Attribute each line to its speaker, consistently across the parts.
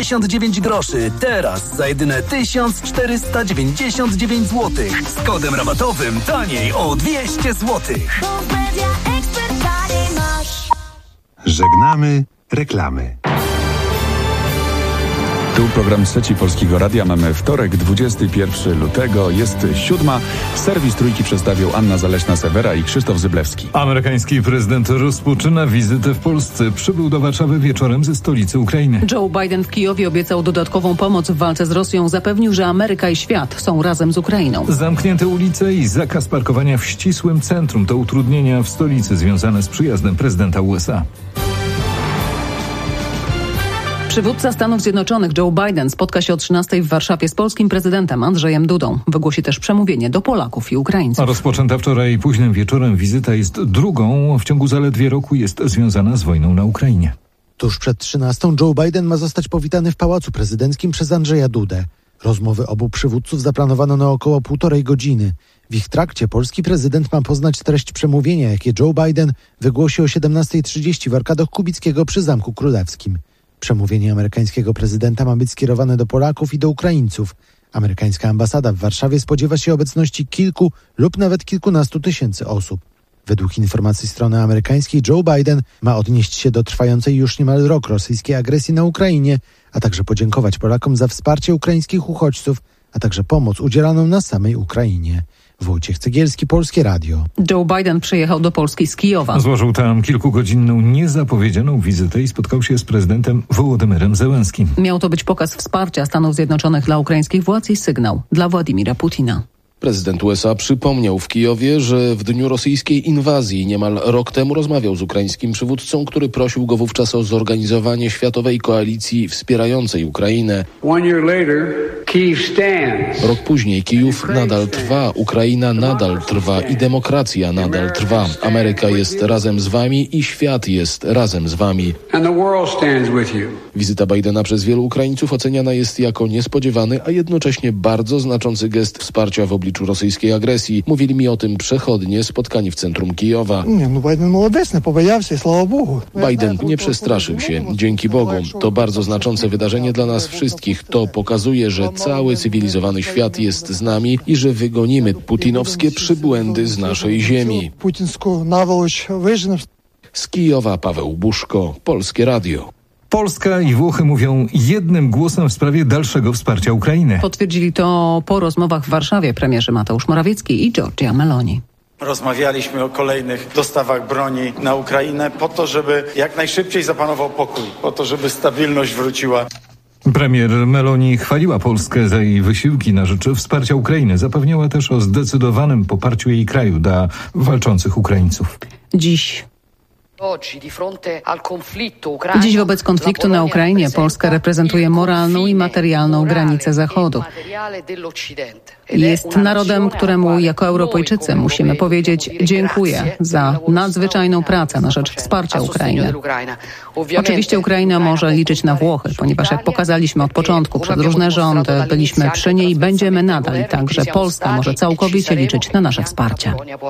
Speaker 1: 99 groszy. Teraz za jedyne 1499 zł. Z kodem rabatowym taniej o 200 zł.
Speaker 2: Żegnamy reklamy.
Speaker 3: Tu program Trzeci Polskiego Radia. Mamy wtorek, 21 lutego. Jest 7. Serwis Trójki przedstawią Anna Zaleśna-Sewera i Krzysztof Zyblewski.
Speaker 4: Amerykański prezydent rozpoczyna wizytę w Polsce. Przybył do Warszawy wieczorem ze stolicy Ukrainy.
Speaker 5: Joe Biden w Kijowie obiecał dodatkową pomoc w walce z Rosją. Zapewnił, że Ameryka i świat są razem z Ukrainą.
Speaker 4: Zamknięte ulice i zakaz parkowania w ścisłym centrum to utrudnienia w stolicy związane z przyjazdem prezydenta USA.
Speaker 5: Przywódca Stanów Zjednoczonych Joe Biden spotka się o 13:00 w Warszawie z polskim prezydentem Andrzejem Dudą. Wygłosi też przemówienie do Polaków i Ukraińców.
Speaker 4: Rozpoczęta wczoraj późnym wieczorem wizyta jest drugą w ciągu zaledwie roku, jest związana z wojną na Ukrainie.
Speaker 6: Tuż przed 13:00 Joe Biden ma zostać powitany w Pałacu Prezydenckim przez Andrzeja Dudę. Rozmowy obu przywódców zaplanowano na około 1,5 godziny. W ich trakcie polski prezydent ma poznać treść przemówienia, jakie Joe Biden wygłosi o 17:30 w arkadach Kubickiego przy Zamku Królewskim. Przemówienie amerykańskiego prezydenta ma być skierowane do Polaków i do Ukraińców. Amerykańska ambasada w Warszawie spodziewa się obecności kilku lub nawet kilkunastu tysięcy osób. Według informacji strony amerykańskiej Joe Biden ma odnieść się do trwającej już niemal rok rosyjskiej agresji na Ukrainie, a także podziękować Polakom za wsparcie ukraińskich uchodźców, a także pomoc udzielaną na samej Ukrainie. Wojciech Cegielski, Polskie Radio.
Speaker 5: Joe Biden przyjechał do Polski z Kijowa.
Speaker 4: Złożył tam kilkugodzinną, niezapowiedzianą wizytę i spotkał się z prezydentem Wołodymyrem Zełenskim.
Speaker 5: Miał to być pokaz wsparcia Stanów Zjednoczonych dla ukraińskich władz i sygnał dla Władimira Putina.
Speaker 7: Prezydent USA przypomniał w Kijowie, że w dniu rosyjskiej inwazji niemal rok temu rozmawiał z ukraińskim przywódcą, który prosił go wówczas o zorganizowanie światowej koalicji wspierającej Ukrainę. Rok później Kijów nadal trwa, Ukraina nadal trwa i demokracja nadal trwa. Ameryka jest razem z wami i świat jest razem z wami. Wizyta Bidena przez wielu Ukraińców oceniana jest jako niespodziewany, a jednocześnie bardzo znaczący gest wsparcia w obliczu rosyjskiej agresji. Mówili mi o tym przechodnie spotkani w centrum Kijowa. Biden nie przestraszył się. Dzięki Bogu. To bardzo znaczące wydarzenie dla nas wszystkich. To pokazuje, że cały cywilizowany świat jest z nami i że wygonimy putinowskie przybłędy z naszej ziemi. Z Kijowa Paweł Buszko, Polskie Radio.
Speaker 4: Polska i Włochy mówią jednym głosem w sprawie dalszego wsparcia Ukrainy.
Speaker 5: Potwierdzili to po rozmowach w Warszawie premierzy Mateusz Morawiecki i Giorgia Meloni.
Speaker 8: Rozmawialiśmy o kolejnych dostawach broni na Ukrainę po to, żeby jak najszybciej zapanował pokój, po to, żeby stabilność wróciła.
Speaker 4: Premier Meloni chwaliła Polskę za jej wysiłki na rzecz wsparcia Ukrainy. Zapewniała też o zdecydowanym poparciu jej kraju dla walczących Ukraińców.
Speaker 5: Dziś wobec konfliktu na Ukrainie Polska reprezentuje moralną i materialną granicę Zachodu. Jest narodem, któremu jako Europejczycy musimy powiedzieć dziękuję za nadzwyczajną pracę na rzecz wsparcia Ukrainy. Oczywiście Ukraina może liczyć na Włochy, ponieważ jak pokazaliśmy od początku przez różne rządy, byliśmy przy niej i będziemy nadal. Także Polska może całkowicie liczyć na nasze wsparcie.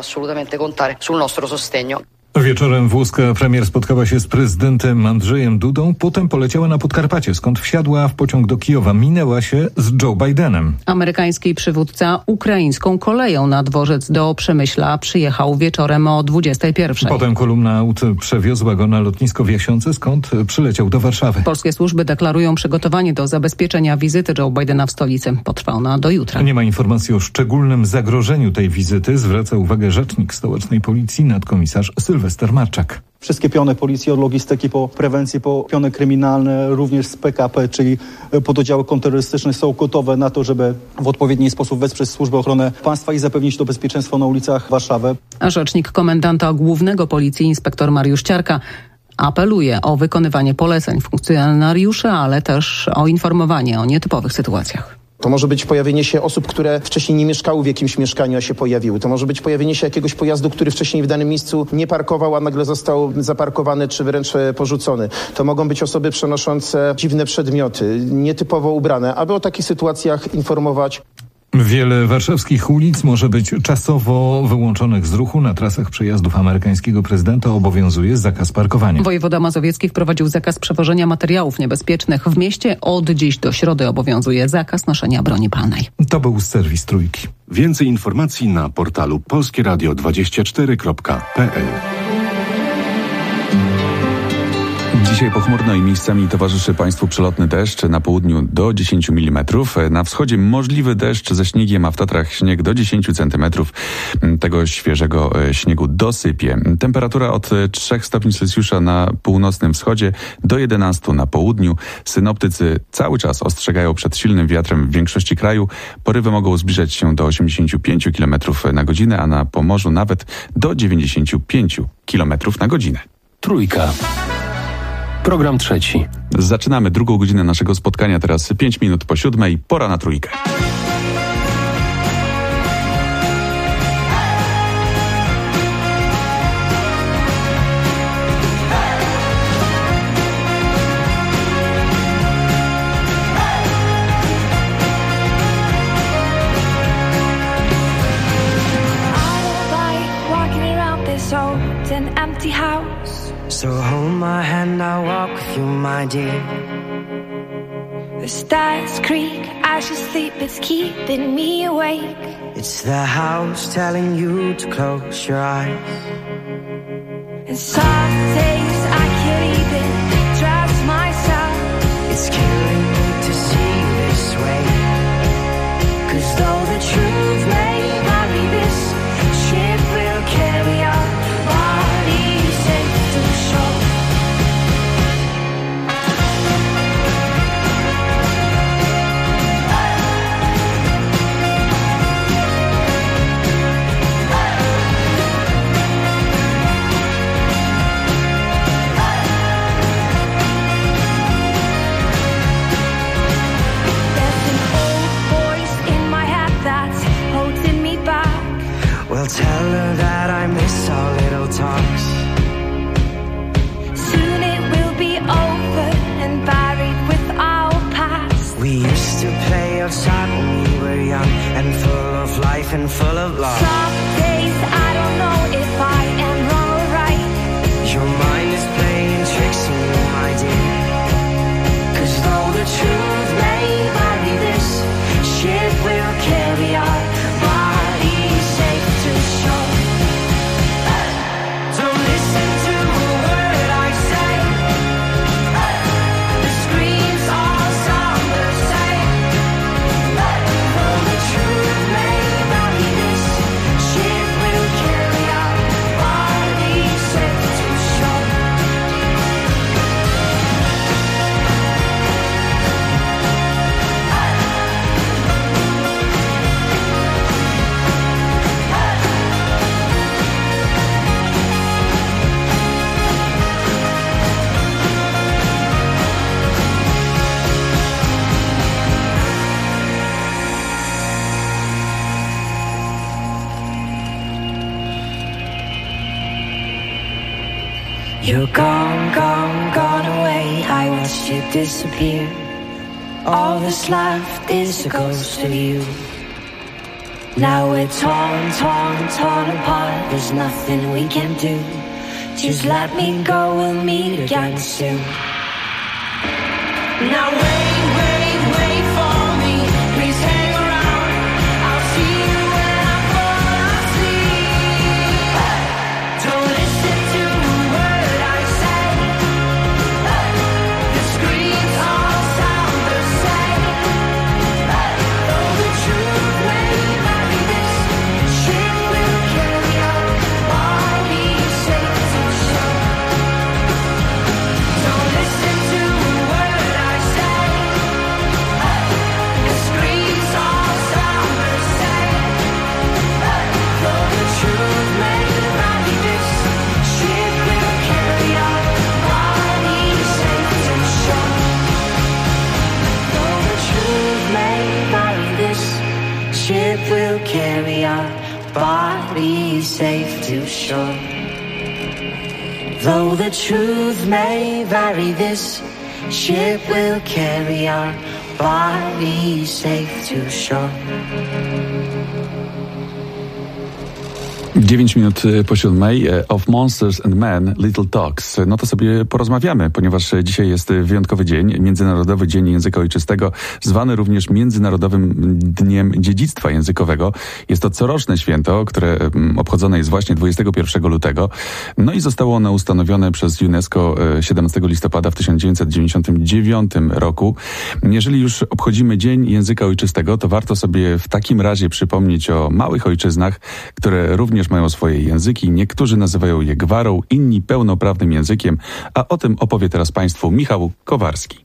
Speaker 4: Wieczorem włoska premier spotkała się z prezydentem Andrzejem Dudą, potem poleciała na Podkarpacie, skąd wsiadła w pociąg do Kijowa. Minęła się z Joe Bidenem.
Speaker 5: Amerykański przywódca ukraińską koleją na dworzec do Przemyśla przyjechał wieczorem o 21:00.
Speaker 4: Potem kolumna aut przewiozła go na lotnisko w Jasiące, skąd przyleciał do Warszawy.
Speaker 5: Polskie służby deklarują przygotowanie do zabezpieczenia wizyty Joe Bidena w stolicy. Potrwa ona do jutra.
Speaker 4: Nie ma informacji o szczególnym zagrożeniu tej wizyty. Zwraca uwagę rzecznik stołecznej policji, nadkomisarz Sylwester Marczak.
Speaker 9: Wszystkie piony policji, od logistyki po prewencję, po piony kryminalne, również z PKP, czyli pododdziały kontrterrorystyczne są gotowe na to, żeby w odpowiedni sposób wesprzeć Służbę Ochrony Państwa i zapewnić to bezpieczeństwo na ulicach Warszawy.
Speaker 5: A rzecznik komendanta głównego policji, inspektor Mariusz Ciarka, apeluje o wykonywanie poleceń funkcjonariuszy, ale też o informowanie o nietypowych sytuacjach.
Speaker 10: To może być pojawienie się osób, które wcześniej nie mieszkały w jakimś mieszkaniu, a się pojawiły. To może być pojawienie się jakiegoś pojazdu, który wcześniej w danym miejscu nie parkował, a nagle został zaparkowany czy wręcz porzucony. To mogą być osoby przenoszące dziwne przedmioty, nietypowo ubrane, aby o takich sytuacjach informować.
Speaker 4: Wiele warszawskich ulic może być czasowo wyłączonych z ruchu. Na trasach przejazdów amerykańskiego prezydenta obowiązuje zakaz parkowania.
Speaker 5: Wojewoda mazowiecki wprowadził zakaz przewożenia materiałów niebezpiecznych. W mieście od dziś do środy obowiązuje zakaz noszenia broni palnej.
Speaker 4: To był serwis Trójki.
Speaker 2: Więcej informacji na portalu polskieradio24.pl.
Speaker 3: Dzisiaj pochmurno i miejscami towarzyszy Państwu przelotny deszcz, na południu do 10 mm. Na wschodzie możliwy deszcz ze śniegiem, a w Tatrach śnieg do 10 cm. Tego świeżego śniegu dosypie. Temperatura od 3 stopni Celsjusza na północnym wschodzie do 11 na południu. Synoptycy cały czas ostrzegają przed silnym wiatrem w większości kraju. Porywy mogą zbliżać się do 85 km na godzinę, a na Pomorzu nawet do 95 km na godzinę.
Speaker 2: Trójka. Program trzeci.
Speaker 3: Zaczynamy drugą godzinę naszego spotkania. Teraz 5 minut po 7:00. Pora na Trójkę.
Speaker 11: So hold my hand, I'll walk with you, my dear. The stars creak as you sleep, it's keeping me awake. It's the house telling you to close your eyes. And some days I can't even trust myself. It's killing me to see you this way. 'Cause though the truth may vary, this ship will carry our bodies safe to shore. Well, tell her that I miss our little talks. Soon it will be over and buried with our past. We used to play outside when we were young and full of life and full of love. Some days I don't know if I am wrong or right. Your mind is playing tricks on you, my dear. 'Cause though the truth may vary, this ship will carry our bodies safe to shore. Don't listen to a word I say. The screams all sound the same. Though the truth may vary, this ship will carry our bodies safe to shore. You're gone, gone, gone away. I watched you disappear. All that's left is a ghost of you. Now we're torn, torn, torn apart. There's nothing we can do. Just let me go, we'll meet again soon. Now wait, wait, wait for me. Please hang around. I'll see you when I fall asleep. Don't listen to a word I say. The screams all sound the same. Though the truth may vary, this ship will carry our bodies safe to shore. Don't listen to a word I say. The screams all sound the same. Though the truth may vary, this ship will carry our bodies safe to shore. Though the truth may vary, this ship will carry our bodies safe to shore. Though the truth may vary, this ship will carry our bodies safe to shore.
Speaker 3: 9 minut po 7:00 of Monsters and Men, Little Talks. No to sobie porozmawiamy, ponieważ dzisiaj jest wyjątkowy dzień, Międzynarodowy Dzień Języka Ojczystego, zwany również Międzynarodowym Dniem Dziedzictwa Językowego. Jest to coroczne święto, które obchodzone jest właśnie 21 lutego. No i zostało ono ustanowione przez UNESCO 17 listopada w 1999 roku. Jeżeli już obchodzimy Dzień Języka Ojczystego, to warto sobie w takim razie przypomnieć o małych ojczyznach, które również mają swoje języki. Niektórzy nazywają je gwarą, inni pełnoprawnym językiem, a o tym opowie teraz Państwu Michał Kowarski.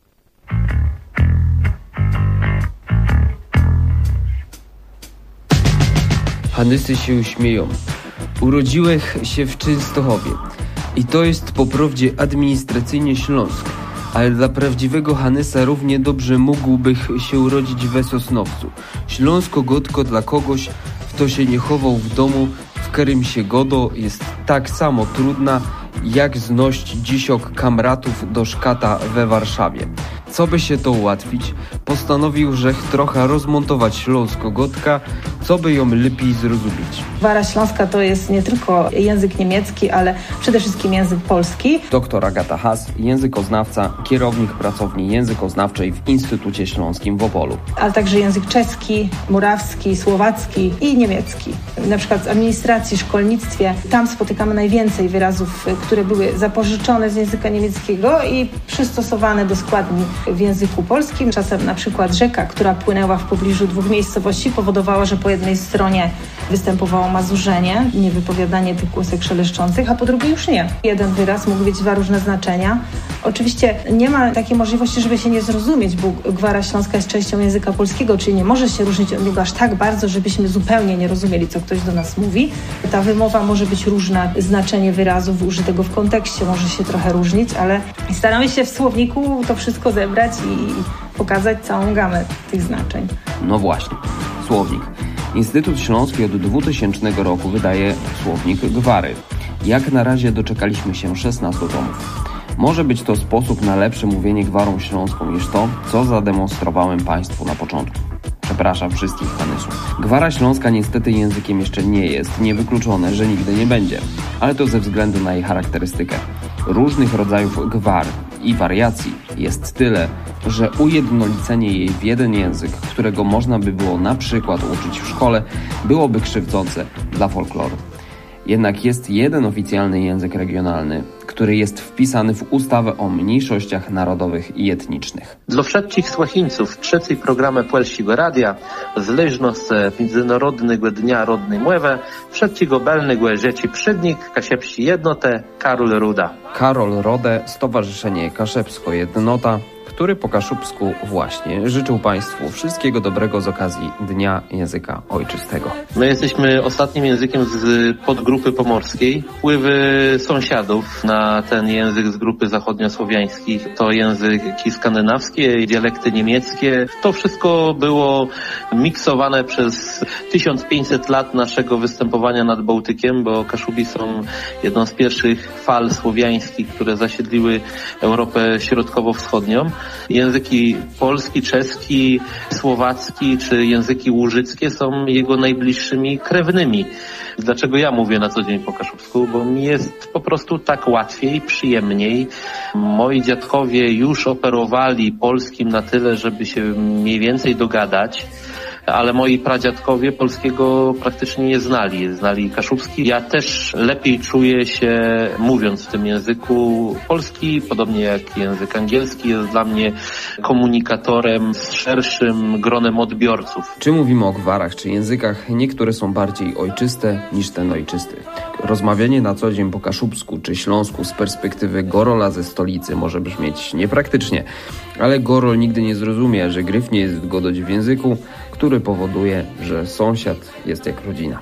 Speaker 12: Hanysy się śmieją. Urodziłem się w Częstochowie i to jest po prawdzie administracyjnie Śląsk, ale dla prawdziwego Hanysa równie dobrze mógłby się urodzić we Sosnowcu. Śląsko-gotko dla kogoś, kto się nie chował w domu, w którym się godo, jest tak samo trudna, jak znosić dzisiok kamratów do szkata we Warszawie. Co by się to ułatwić, postanowił, że trochę rozmontować Śląsko-gotka, co by ją lepiej zrozumieć.
Speaker 13: Gwara Śląska to jest nie tylko język niemiecki, ale przede wszystkim język polski.
Speaker 12: Dr Agata Haas, językoznawca, kierownik pracowni językoznawczej w Instytucie Śląskim w Opolu.
Speaker 13: Ale także język czeski, murawski, słowacki i niemiecki. Na przykład w administracji, szkolnictwie, tam spotykamy najwięcej wyrazów, które były zapożyczone z języka niemieckiego i przystosowane do składni w języku polskim. Czasem na przykład rzeka, która płynęła w pobliżu dwóch miejscowości, powodowała, że po jednej stronie występowało mazurzenie, niewypowiadanie tych głosek szeleszczących, a po drugiej już nie. Jeden wyraz mógł mieć dwa różne znaczenia. Oczywiście nie ma takiej możliwości, żeby się nie zrozumieć, bo gwara śląska jest częścią języka polskiego, czyli nie może się różnić od niego aż tak bardzo, żebyśmy zupełnie nie rozumieli, co ktoś do nas mówi. Ta wymowa może być różna, znaczenie wyrazów użytego w kontekście może się trochę różnić, ale staramy się w słowniku to wszystko zebrać i pokazać całą gamę tych znaczeń.
Speaker 12: No właśnie, słownik. Instytut Śląski od 2000 roku wydaje słownik gwary. Jak na razie doczekaliśmy się 16 tomów. Może być to sposób na lepsze mówienie gwarą śląską niż to, co zademonstrowałem Państwu na początku. Przepraszam wszystkich Hanysów. Gwara śląska niestety językiem jeszcze nie jest, niewykluczone, że nigdy nie będzie. Ale to ze względu na jej charakterystykę. Różnych rodzajów gwar i wariacji jest tyle, że ujednolicenie jej w jeden język, którego można by było na przykład uczyć w szkole, byłoby krzywdzące dla folkloru. Jednak jest jeden oficjalny język regionalny, który jest wpisany w ustawę o mniejszościach narodowych i etnicznych.
Speaker 14: Dla wszystkich słuchaczy trzeciej programu Polskiego Radia zależno z Międzynarodnego Dnia Rodnej Mowy wszystkiego belnego rzeczy przydnik Kasiepsi Jednote Karol Ruda.
Speaker 12: Karol Rode, Stowarzyszenie Kaszepsko Jednota, który po kaszubsku właśnie życzył Państwu wszystkiego dobrego z okazji Dnia Języka Ojczystego.
Speaker 14: My jesteśmy ostatnim językiem z podgrupy pomorskiej. Wpływy sąsiadów na ten język z grupy zachodniosłowiańskiej to języki skandynawskie, dialekty niemieckie. To wszystko było miksowane przez 1500 lat naszego występowania nad Bałtykiem, bo Kaszubi są jedną z pierwszych fal słowiańskich, które zasiedliły Europę Środkowo-Wschodnią. Języki polski, czeski, słowacki czy języki łużyckie są jego najbliższymi krewnymi. Dlaczego ja mówię na co dzień po kaszubsku? Bo mi jest po prostu tak łatwiej, przyjemniej. Moi dziadkowie już operowali polskim na tyle, żeby się mniej więcej dogadać, ale moi pradziadkowie polskiego praktycznie nie znali. Znali kaszubski. Ja też lepiej czuję się mówiąc w tym języku. Polski, podobnie jak język angielski, jest dla mnie komunikatorem z szerszym gronem odbiorców.
Speaker 12: Czy mówimy o gwarach, czy językach, niektóre są bardziej ojczyste niż ten ojczysty. Rozmawianie na co dzień po kaszubsku czy śląsku z perspektywy Gorola ze stolicy może brzmieć niepraktycznie, ale Gorol nigdy nie zrozumie, że gryf nie jest godać w języku, który powoduje, że sąsiad jest jak rodzina.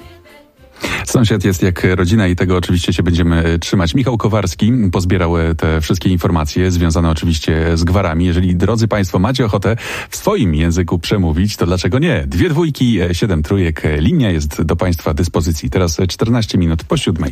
Speaker 3: Sąsiad jest jak rodzina i tego oczywiście się będziemy trzymać. Michał Kowarski pozbierał te wszystkie informacje związane oczywiście z gwarami. Jeżeli, drodzy Państwo, macie ochotę w swoim języku przemówić, to dlaczego nie? 2 dwójki, 7 trójek. Linia jest do Państwa dyspozycji. Teraz 14 minut po 7.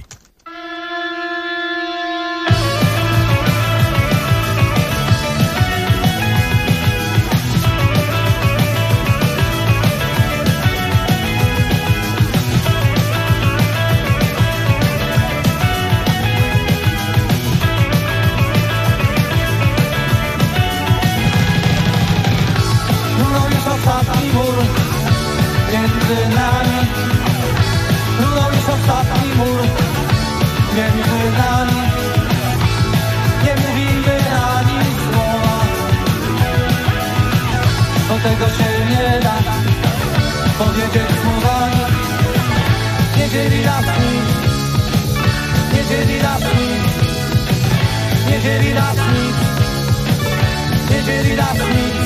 Speaker 15: tego się nie da powiedzieć słowami. Nie dzieli nas nic, nie dzieli nas nic, nie dzieli nas nic, nie dzieli nas nic.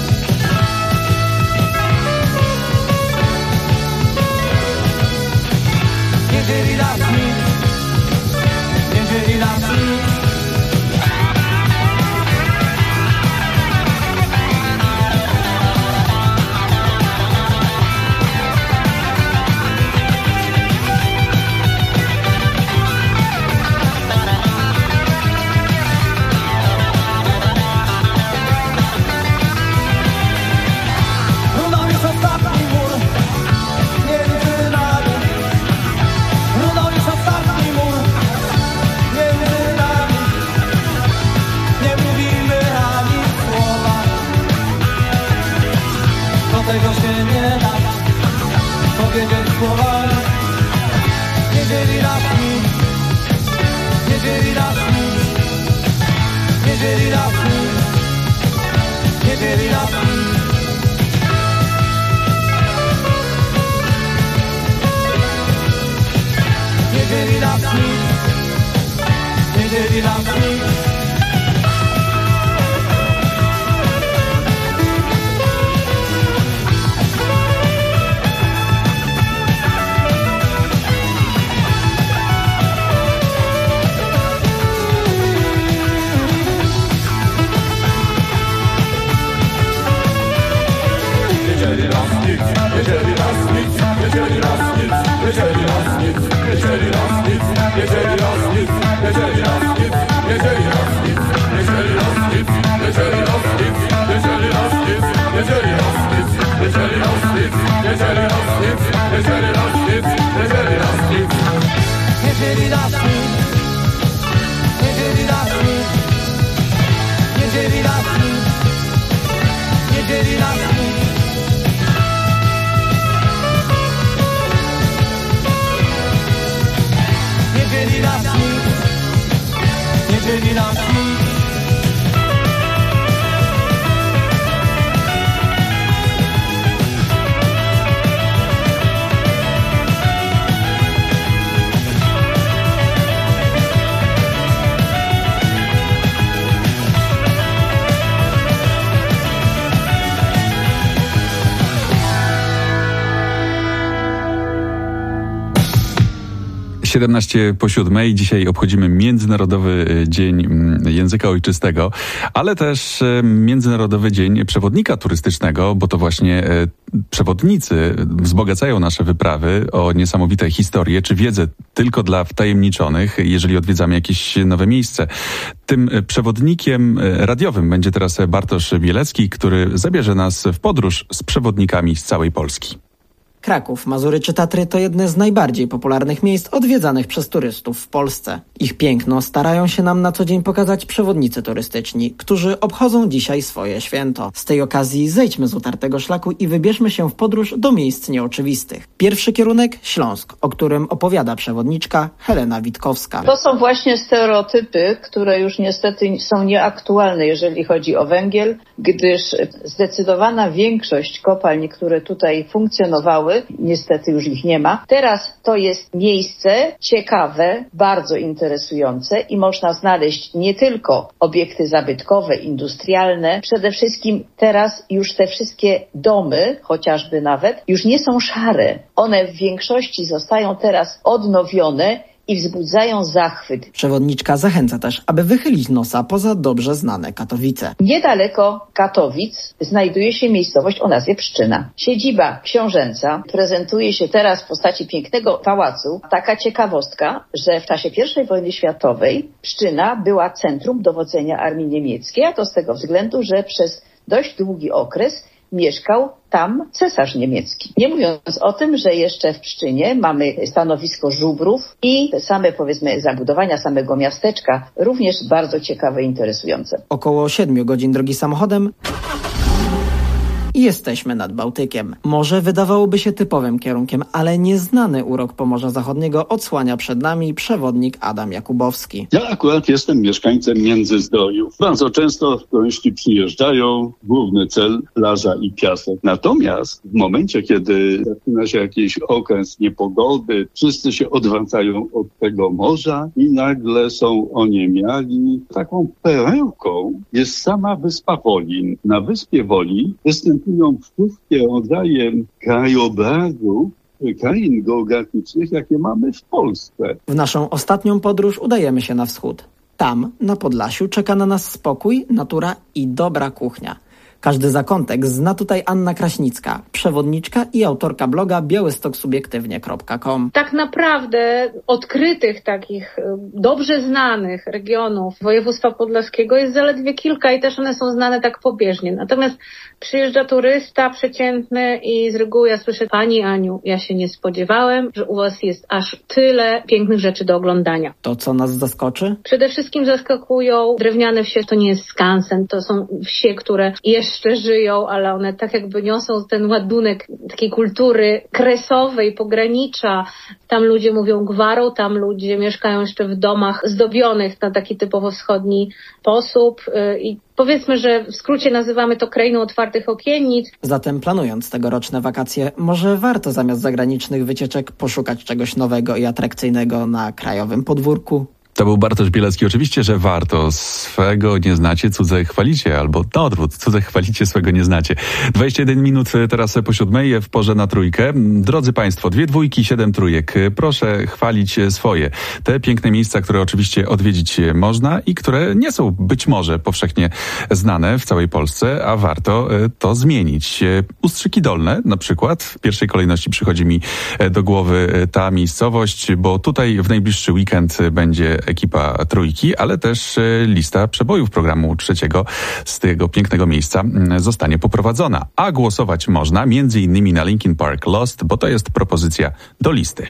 Speaker 15: Nie dzieli nas nic, nie dzieli nas nic. Tego się nie da powiedzieć słowami. Nie dzieli nas nic, nie dzieli nas nic, nie dzieli nas nic, nie dzieli nas nic. Nie dzieli nas nic, nie dzieli nas nic.
Speaker 3: 6:17. Dzisiaj obchodzimy Międzynarodowy Dzień Języka Ojczystego, ale też Międzynarodowy Dzień Przewodnika Turystycznego, bo to właśnie przewodnicy wzbogacają nasze wyprawy o niesamowite historie czy wiedzę tylko dla wtajemniczonych, jeżeli odwiedzamy jakieś nowe miejsce. Tym przewodnikiem radiowym będzie teraz Bartosz Bielecki, który zabierze nas w podróż z przewodnikami z całej Polski.
Speaker 16: Kraków, Mazury czy Tatry to jedne z najbardziej popularnych miejsc odwiedzanych przez turystów w Polsce. Ich piękno starają się nam na co dzień pokazać przewodnicy turystyczni, którzy obchodzą dzisiaj swoje święto. Z tej okazji zejdźmy z utartego szlaku i wybierzmy się w podróż do miejsc nieoczywistych. Pierwszy kierunek Śląsk, o którym opowiada przewodniczka Helena Witkowska.
Speaker 17: To są właśnie stereotypy, które już niestety są nieaktualne, jeżeli chodzi o węgiel, gdyż zdecydowana większość kopalń, które tutaj funkcjonowały, niestety już ich nie ma. Teraz to jest miejsce ciekawe, bardzo interesujące i można znaleźć nie tylko obiekty zabytkowe, industrialne. Przede wszystkim teraz już te wszystkie domy, chociażby nawet, już nie są szare. One w większości zostają teraz odnowione i wzbudzają zachwyt.
Speaker 16: Przewodniczka zachęca też, aby wychylić nosa poza dobrze znane Katowice.
Speaker 17: Niedaleko Katowic znajduje się miejscowość o nazwie Pszczyna. Siedziba książęca prezentuje się teraz w postaci pięknego pałacu. Taka ciekawostka, że w czasie I wojny światowej Pszczyna była centrum dowodzenia armii niemieckiej, a to z tego względu, że przez dość długi okres mieszkał tam cesarz niemiecki. Nie mówiąc o tym, że jeszcze w Pszczynie mamy stanowisko żubrów i te same, powiedzmy, zabudowania samego miasteczka, również bardzo ciekawe i interesujące.
Speaker 16: Około 7 godzin drogi samochodem i jesteśmy nad Bałtykiem. Morze wydawałoby się typowym kierunkiem, ale nieznany urok Pomorza Zachodniego odsłania przed nami przewodnik Adam Jakubowski.
Speaker 18: Ja akurat jestem mieszkańcem Międzyzdrojów. Bardzo często turyści przyjeżdżają, główny cel plaża i piasek. Natomiast w momencie, kiedy zaczyna się jakiś okres niepogody, wszyscy się odwracają od tego morza i nagle są oniemiali. Taką perełką jest sama wyspa Wolin. Na wyspie Wolin występują wszystkie rodzaje krajobrazów, krain geograficznych, jakie mamy w Polsce.
Speaker 16: W naszą ostatnią podróż udajemy się na wschód. Tam, na Podlasiu, czeka na nas spokój, natura i dobra kuchnia. Każdy zakątek zna tutaj Anna Kraśnicka, przewodniczka i autorka bloga białystoksubiektywnie.com.
Speaker 19: Tak naprawdę odkrytych takich dobrze znanych regionów województwa podlaskiego jest zaledwie kilka i też one są znane tak pobieżnie. Natomiast przyjeżdża turysta przeciętny i z reguły ja słyszę: Pani Aniu, ja się nie spodziewałem, że u was jest aż tyle pięknych rzeczy do oglądania.
Speaker 16: To co nas zaskoczy?
Speaker 19: Przede wszystkim zaskakują drewniane wsie. To nie jest skansen, to są wsie, które jeszcze żyją, ale one tak jakby niosą ten ładunek takiej kultury kresowej, pogranicza. Tam ludzie mówią gwarą, tam ludzie mieszkają jeszcze w domach zdobionych na taki typowo wschodni sposób i powiedzmy, że w skrócie nazywamy to krainą otwartych okiennic.
Speaker 16: Zatem planując tegoroczne wakacje, może warto zamiast zagranicznych wycieczek poszukać czegoś nowego i atrakcyjnego na krajowym podwórku.
Speaker 3: To był Bartosz Bielecki. Oczywiście, że warto. Swego nie znacie, cudze chwalicie. Albo na odwrót, cudze chwalicie, swego nie znacie. 21 minut teraz po 7 w porze na trójkę. Drodzy Państwo, 2 dwójki, 7 trójek. Proszę chwalić swoje. Te piękne miejsca, które oczywiście odwiedzić można i które nie są być może powszechnie znane w całej Polsce, a warto to zmienić. Ustrzyki Dolne na przykład. W pierwszej kolejności przychodzi mi do głowy ta miejscowość, bo tutaj w najbliższy weekend będzie ekipa trójki, ale też lista przebojów programu trzeciego z tego pięknego miejsca zostanie poprowadzona. A głosować można m.in. na Linkin Park Lost, bo to jest propozycja do listy.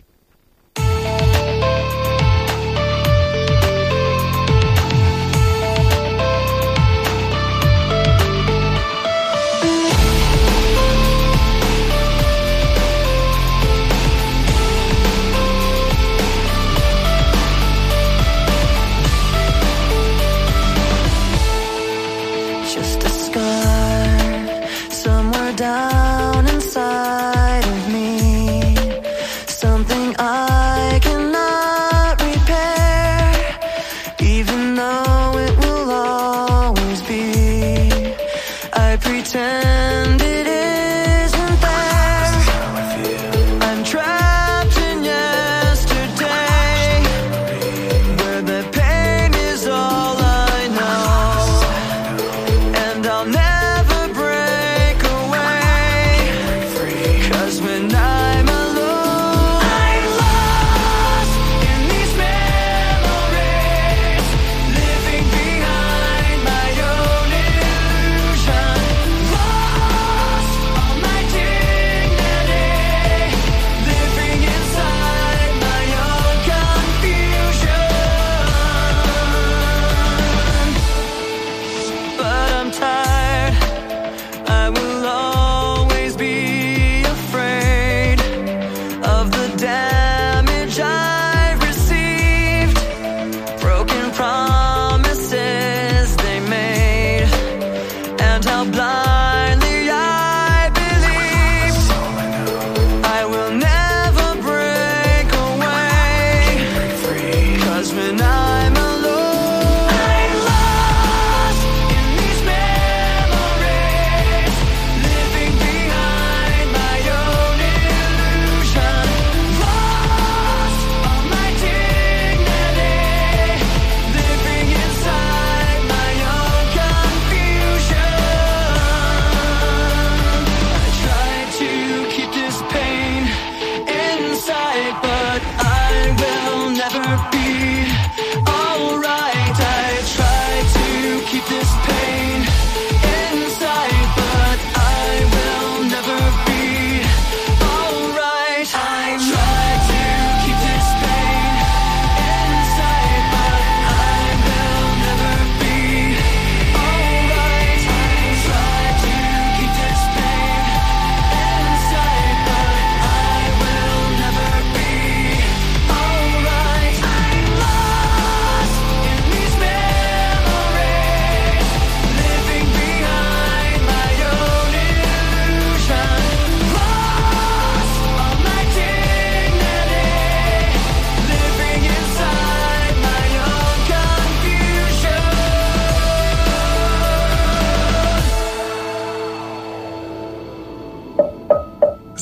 Speaker 11: Down inside of me, something I cannot repair, even though it will always be. I pretend it isn't there. I'm trapped in yesterday, where the pain is all I know, and I'll never break away.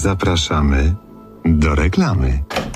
Speaker 20: Zapraszamy do reklamy.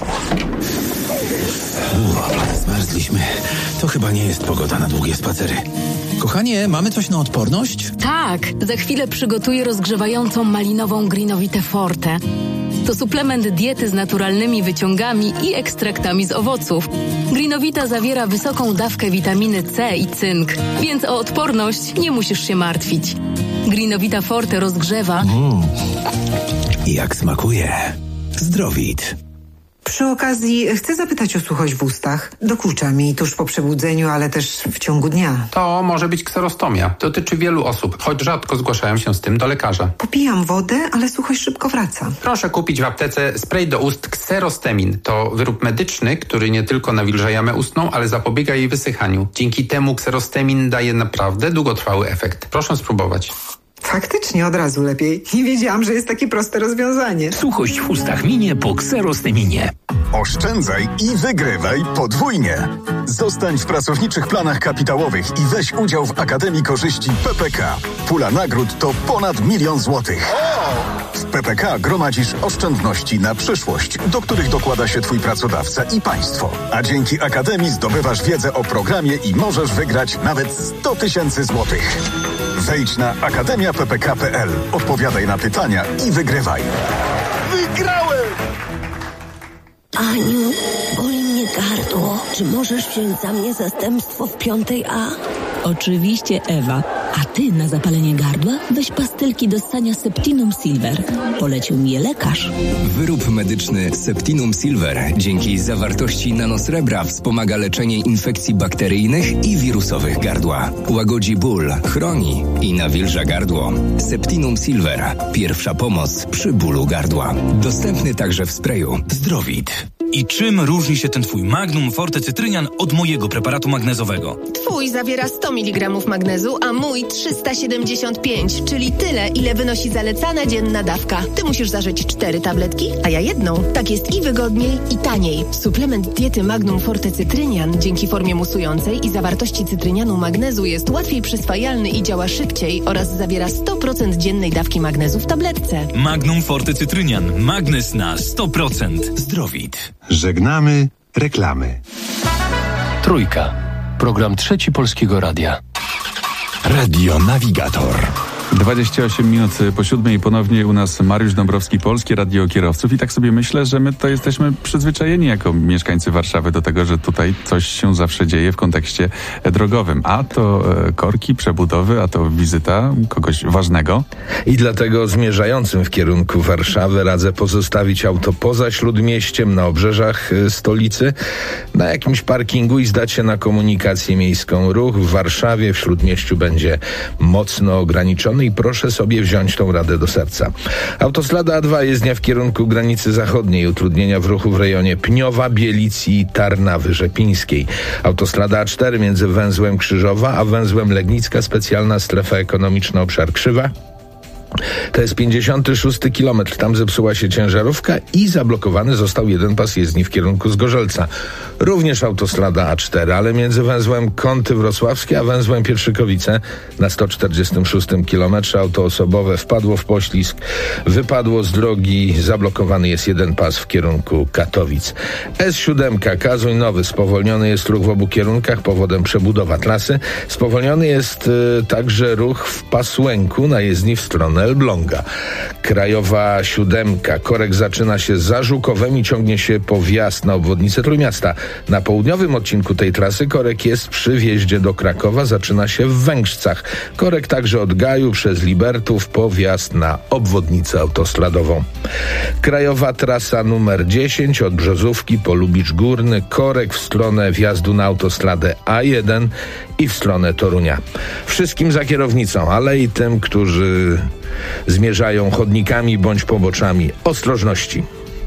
Speaker 21: Zmarzliśmy. To chyba nie jest pogoda na długie spacery. Kochanie, mamy coś na odporność?
Speaker 22: Tak, za chwilę przygotuję rozgrzewającą malinową Greenovitę Forte. To suplement diety z naturalnymi wyciągami i ekstraktami z owoców. Greenovita zawiera wysoką dawkę witaminy C i cynk, więc o odporność nie musisz się martwić. Greenovita Forte rozgrzewa.
Speaker 21: Jak smakuje. Zdrowit.
Speaker 23: Przy okazji chcę zapytać o suchość w ustach. Dokucza mi tuż po przebudzeniu, ale też w ciągu dnia.
Speaker 24: To może być kserostomia. Dotyczy wielu osób, choć rzadko zgłaszają się z tym do lekarza.
Speaker 23: Popijam wodę, ale suchość szybko wraca.
Speaker 24: Proszę kupić w aptece spray do ust Xerostemin. To wyrób medyczny, który nie tylko nawilża jamę ustną, ale zapobiega jej wysychaniu. Dzięki temu Xerostemin daje naprawdę długotrwały efekt. Proszę spróbować.
Speaker 23: Faktycznie od razu lepiej. Nie wiedziałam, że jest takie proste rozwiązanie.
Speaker 1: Suchość w ustach minie po Xerosteminie.
Speaker 25: Oszczędzaj i wygrywaj podwójnie. Zostań w pracowniczych planach kapitałowych i weź udział w Akademii Korzyści PPK. Pula nagród to ponad 1 000 000 złotych. W PPK gromadzisz oszczędności na przyszłość, do których dokłada się twój pracodawca i państwo. A dzięki Akademii zdobywasz wiedzę o programie i możesz wygrać nawet 100 000 złotych. Wejdź na akademiappk.pl, odpowiadaj na pytania i wygrywaj. Wygrałem!
Speaker 26: Aniu, boli mnie gardło. Czy możesz wziąć za mnie zastępstwo w 5A?
Speaker 27: Oczywiście, Ewa. A ty na zapalenie gardła weź pastylki do ssania Septinum Silver. Polecił mi je lekarz.
Speaker 28: Wyrób medyczny Septinum Silver dzięki zawartości nanosrebra wspomaga leczenie infekcji bakteryjnych i wirusowych gardła. Łagodzi ból, chroni i nawilża gardło. Septinum Silver. Pierwsza pomoc przy bólu gardła. Dostępny także w sprayu. Zdrowit.
Speaker 29: I czym różni się ten twój Magnum Forte Cytrynian od mojego preparatu magnezowego?
Speaker 30: Twój zawiera 100 mg magnezu, a mój 375, czyli tyle, ile wynosi zalecana dzienna dawka. Ty musisz zażyć 4 tabletki, a ja 1. Tak jest i wygodniej, i taniej. Suplement diety Magnum Forte Cytrynian dzięki formie musującej i zawartości cytrynianu magnezu jest łatwiej przyswajalny i działa szybciej oraz zawiera 100% dziennej dawki magnezu w tabletce.
Speaker 29: Magnum Forte Cytrynian. Magnes na 100%. Zdrowit.
Speaker 20: Żegnamy reklamy.
Speaker 2: Trójka. Program Trzeci Polskiego Radia.
Speaker 20: Radio Navigator.
Speaker 3: 28 minut po 7 i ponownie u nas Mariusz Dąbrowski, Polskie Radio Kierowców. I tak sobie myślę, że my to jesteśmy przyzwyczajeni jako mieszkańcy Warszawy do tego, że tutaj coś się zawsze dzieje w kontekście drogowym. A to korki, przebudowy, a to wizyta kogoś ważnego.
Speaker 31: I dlatego zmierzającym w kierunku Warszawy radzę pozostawić auto poza Śródmieściem, na obrzeżach stolicy, na jakimś parkingu i zdać się na komunikację miejską. Ruch w Warszawie, w Śródmieściu będzie mocno ograniczony i proszę sobie wziąć tą radę do serca. Autostrada A2 jezdnia w kierunku granicy zachodniej, utrudnienia w ruchu w rejonie Pniowa, Bielic i Tarnawy Rzepińskiej. Autostrada A4 między węzłem Krzyżowa a węzłem Legnicka, specjalna strefa ekonomiczna obszar Krzywa. To jest 56 kilometr. Tam zepsuła się ciężarówka i zablokowany został jeden pas jezdni w kierunku Zgorzelca. Również autostrada A4, ale między węzłem Kąty Wrocławskie a węzłem Pietrzykowice na 146 kilometrze auto osobowe wpadło w poślizg, wypadło z drogi, zablokowany jest jeden pas w kierunku Katowic. S7 Kazuń Nowy, spowolniony jest ruch w obu kierunkach, powodem przebudowa trasy. Spowolniony jest także ruch w Pasłęku na jezdni w stronę Elbląga. Krajowa 7, korek zaczyna się za Żukowem i ciągnie się po wjazd na obwodnicę Trójmiasta. Na południowym odcinku tej trasy korek jest przy wjeździe do Krakowa, zaczyna się w Węgrzcach. Korek także od Gaju przez Libertów po wjazd na obwodnicę autostradową. Krajowa trasa numer 10 od Brzozówki po Lubicz Górny, korek w stronę wjazdu na autostradę A1 i w stronę Torunia. Wszystkim za kierownicą, ale i tym, którzy zmierzają chodnikami bądź poboczami, ostrożności.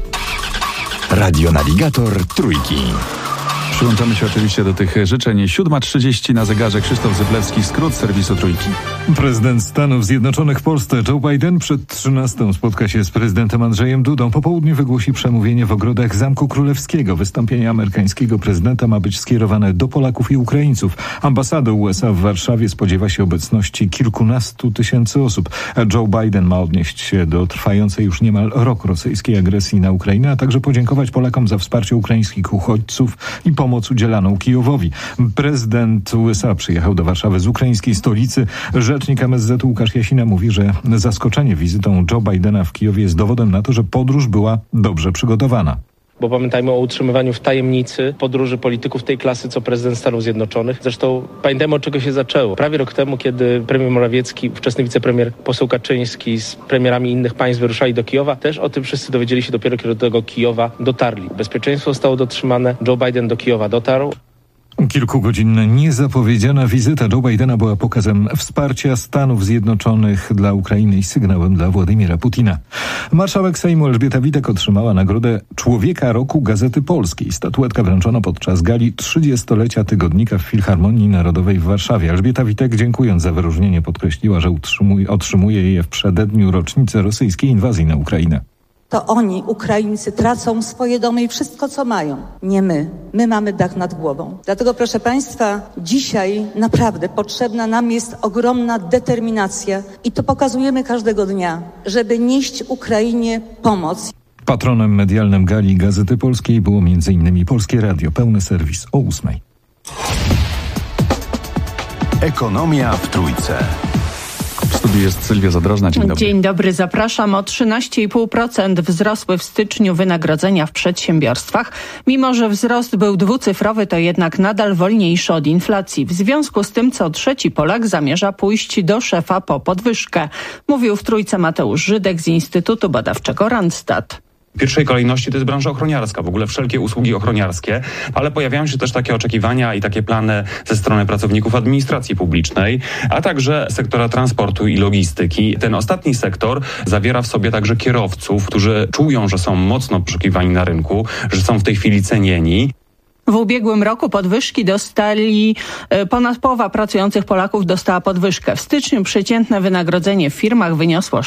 Speaker 20: Radio Navigator Trójki.
Speaker 3: Przyłączamy się oczywiście do tych życzeń. 7:30 na zegarze. Krzysztof Zyblewski, skrót serwisu Trójki.
Speaker 4: Prezydent Stanów Zjednoczonych w Polsce Joe Biden przed 13 spotka się z prezydentem Andrzejem Dudą. Po południu wygłosi przemówienie w ogrodach Zamku Królewskiego. Wystąpienie amerykańskiego prezydenta ma być skierowane do Polaków i Ukraińców. Ambasada USA w Warszawie spodziewa się obecności kilkunastu tysięcy osób. Joe Biden ma odnieść się do trwającej już niemal rok rosyjskiej agresji na Ukrainę, a także podziękować Polakom za wsparcie ukraińskich uchodźców i pomoc udzielaną Kijowowi. Prezydent USA przyjechał do Warszawy z ukraińskiej stolicy. Rzecznik MSZ Łukasz Jasina mówi, że zaskoczenie wizytą Joe Bidena w Kijowie jest dowodem na to, że podróż była dobrze przygotowana.
Speaker 5: Bo pamiętajmy o utrzymywaniu w tajemnicy podróży polityków tej klasy, co prezydent Stanów Zjednoczonych. Zresztą pamiętajmy, od czego się zaczęło. Prawie rok temu, kiedy premier Morawiecki, ówczesny wicepremier poseł Kaczyński z premierami innych państw wyruszali do Kijowa, też o tym wszyscy dowiedzieli się dopiero, kiedy do tego Kijowa dotarli. Bezpieczeństwo zostało dotrzymane, Joe Biden do Kijowa dotarł.
Speaker 4: Kilkugodzinna, niezapowiedziana wizyta Joe Bidena była pokazem wsparcia Stanów Zjednoczonych dla Ukrainy i sygnałem dla Władimira Putina. Marszałek Sejmu Elżbieta Witek otrzymała nagrodę Człowieka Roku Gazety Polskiej. Statuetka wręczono podczas gali 30-lecia tygodnika w Filharmonii Narodowej w Warszawie. Elżbieta Witek, dziękując za wyróżnienie, podkreśliła, że otrzymuje je w przededniu rocznicy rosyjskiej inwazji na Ukrainę.
Speaker 6: To oni, Ukraińcy, tracą swoje domy i wszystko, co mają. Nie my. My mamy dach nad głową. Dlatego, proszę Państwa, dzisiaj naprawdę potrzebna nam jest ogromna determinacja i to pokazujemy każdego dnia, żeby nieść Ukrainie pomoc.
Speaker 4: Patronem medialnym gali Gazety Polskiej było m.in. Polskie Radio. Pełny serwis o 8:00.
Speaker 20: Ekonomia w Trójce.
Speaker 3: W studiu jest Sylwia Zadrożna. Dzień dobry.
Speaker 7: Dzień dobry, zapraszam. O 13,5% wzrosły w styczniu wynagrodzenia w przedsiębiorstwach. Mimo że wzrost był dwucyfrowy, to jednak nadal wolniejszy od inflacji. W związku z tym co trzeci Polak zamierza pójść do szefa po podwyżkę. Mówił w Trójce Mateusz Żydek z Instytutu Badawczego Randstad.
Speaker 8: W pierwszej kolejności to jest branża ochroniarska, w ogóle wszelkie usługi ochroniarskie, ale pojawiają się też takie oczekiwania i takie plany ze strony pracowników administracji publicznej, a także sektora transportu i logistyki. Ten ostatni sektor zawiera w sobie także kierowców, którzy czują, że są mocno poszukiwani na rynku, że są w tej chwili cenieni.
Speaker 7: W ubiegłym roku podwyżki dostali, ponad połowa pracujących Polaków dostała podwyżkę. W styczniu przeciętne wynagrodzenie w firmach wyniosło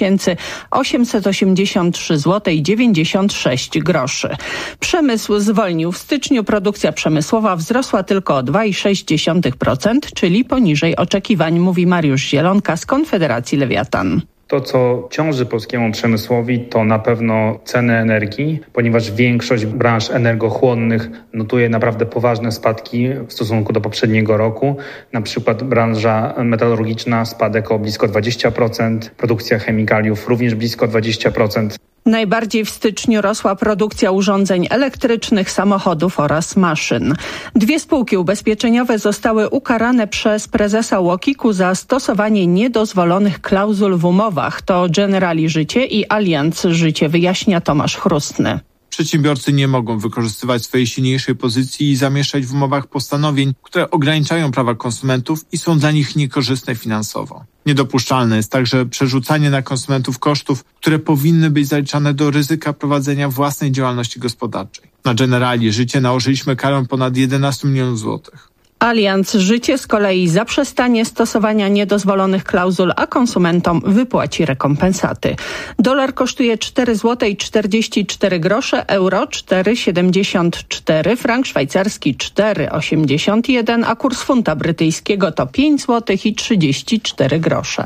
Speaker 7: 6883 zł i 96 groszy. Przemysł zwolnił. W styczniu produkcja przemysłowa wzrosła tylko o 2,6%, czyli poniżej oczekiwań, mówi Mariusz Zielonka z Konfederacji Lewiatan.
Speaker 9: To, co ciąży polskiemu przemysłowi, to na pewno ceny energii, ponieważ większość branż energochłonnych notuje naprawdę poważne spadki w stosunku do poprzedniego roku. Na przykład branża metalurgiczna spadek o blisko 20%, produkcja chemikaliów również blisko 20%.
Speaker 7: Najbardziej w styczniu rosła produkcja urządzeń elektrycznych, samochodów oraz maszyn. 2 spółki ubezpieczeniowe zostały ukarane przez prezesa UOKiK-u za stosowanie niedozwolonych klauzul w umowach. To Generali Życie i Allianz Życie, wyjaśnia Tomasz Chrustny.
Speaker 10: Przedsiębiorcy nie mogą wykorzystywać swojej silniejszej pozycji i zamieszczać w umowach postanowień, które ograniczają prawa konsumentów i są dla nich niekorzystne finansowo. Niedopuszczalne jest także przerzucanie na konsumentów kosztów, które powinny być zaliczane do ryzyka prowadzenia własnej działalności gospodarczej. Na Generali Życie nałożyliśmy karę ponad 11 milionów złotych.
Speaker 7: Allianz Życie z kolei zaprzestanie stosowania niedozwolonych klauzul, a konsumentom wypłaci rekompensaty. Dolar kosztuje 4 zł i 44 grosze, euro 4,74, frank szwajcarski 4,81, a kurs funta brytyjskiego to 5 zł i 34 grosze.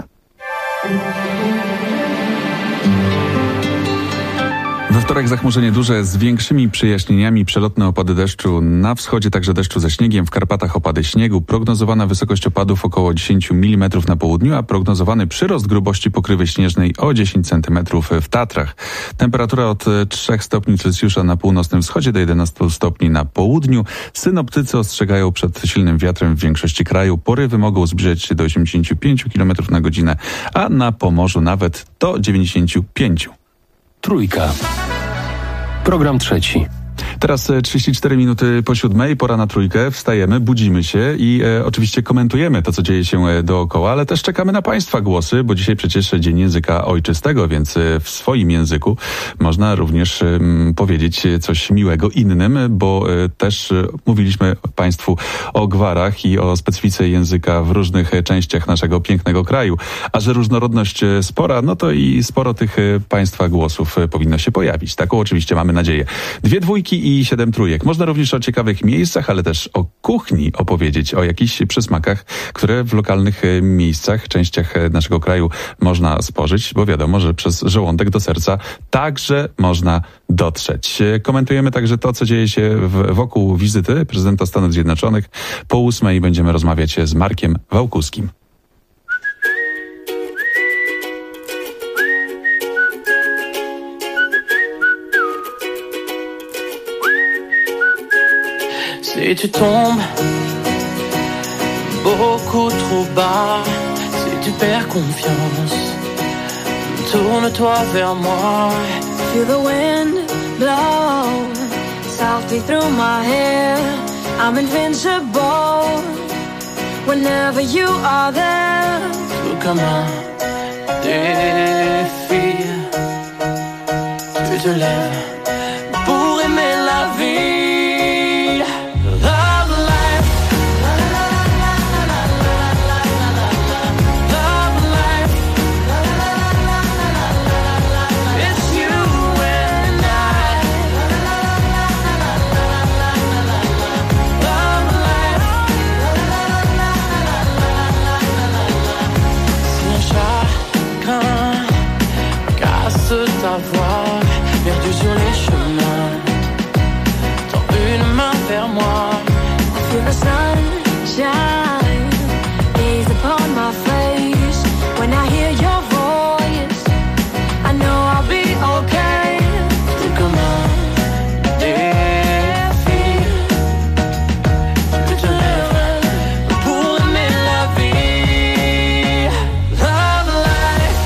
Speaker 3: We wtorek zachmurzenie duże z większymi przejaśnieniami, przelotne opady deszczu na wschodzie, także deszczu ze śniegiem, w Karpatach opady śniegu, prognozowana wysokość opadów około 10 mm na południu, a prognozowany przyrost grubości pokrywy śnieżnej o 10 cm w Tatrach. Temperatura od 3 stopni Celsjusza na północnym wschodzie do 11 stopni na południu. Synoptycy ostrzegają przed silnym wiatrem w większości kraju. Porywy mogą zbliżać się do 85 km na godzinę, a na Pomorzu nawet do 95.
Speaker 2: Trójka. Program trzeci.
Speaker 3: Teraz 34 minuty po 7:00, pora na trójkę, wstajemy, budzimy się i oczywiście komentujemy to, co dzieje się dookoła, ale też czekamy na Państwa głosy, bo dzisiaj przecież Dzień Języka Ojczystego, więc w swoim języku można również powiedzieć coś miłego innym, bo też mówiliśmy Państwu o gwarach i o specyfice języka w różnych częściach naszego pięknego kraju. A że różnorodność spora, no to i sporo tych Państwa głosów powinno się pojawić. Taką oczywiście mamy nadzieję. 2 dwójki i 7 trójek. Można również o ciekawych miejscach, ale też o kuchni opowiedzieć, o jakichś przysmakach, które w lokalnych miejscach, częściach naszego kraju można spożyć, bo wiadomo, że przez żołądek do serca także można dotrzeć. Komentujemy także to, co dzieje się wokół wizyty prezydenta Stanów Zjednoczonych. Po 8:00 będziemy rozmawiać z Markiem Wałkuskim.
Speaker 11: Si tu tombes beaucoup trop bas, si tu perds confiance, tourne-toi vers moi.
Speaker 12: Feel the wind blow softly through my hair. I'm invincible whenever you are there.
Speaker 11: Tout comme un défi, tu te lèves pour aimer la vie. Avoir perdu sur les chemins, tends une main vers moi.
Speaker 12: I feel the sunshine gaze upon my face. When I hear your voice, I know I'll be okay.
Speaker 11: Tout comme un défi, tu te lèves pour aimer la vie. Love life.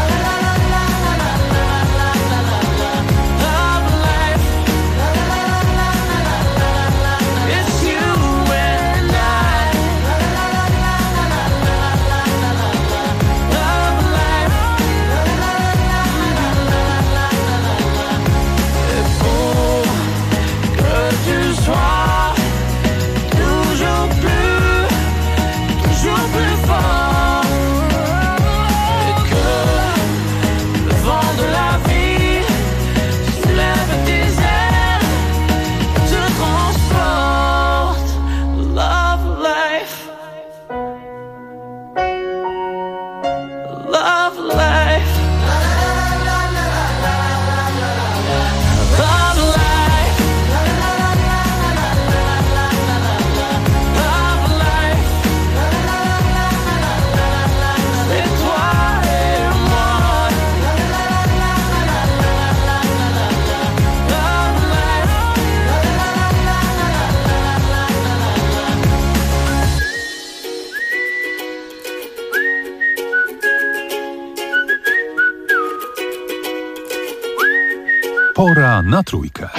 Speaker 20: Pora na trójkę.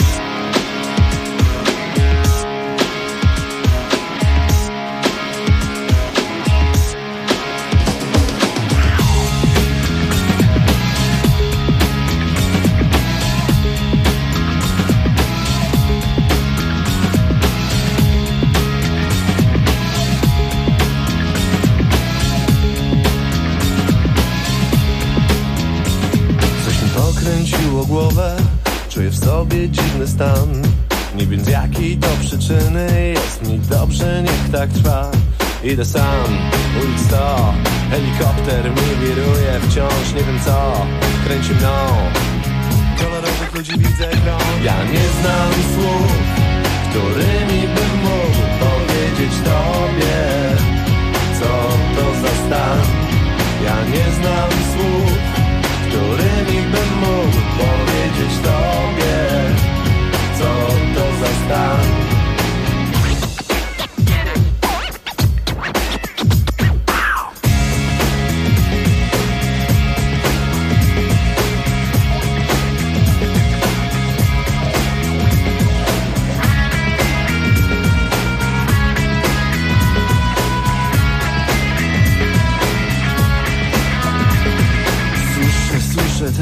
Speaker 13: Coś mi pokręciło głowę. Czuję w sobie dziwny stan. Nie wiem z jakiej to przyczyny. Jest mi dobrze, niech tak trwa. Idę sam, ulic 100. Helikopter mi wiruje wciąż, nie wiem co kręci mną. Kolorowych ludzi widzę krąg. Ja nie znam słów, którymi bym mógł powiedzieć tobie, co to za stan. Ja nie znam słów, którymi bym mógł powiedzieć tobie, co to za stan.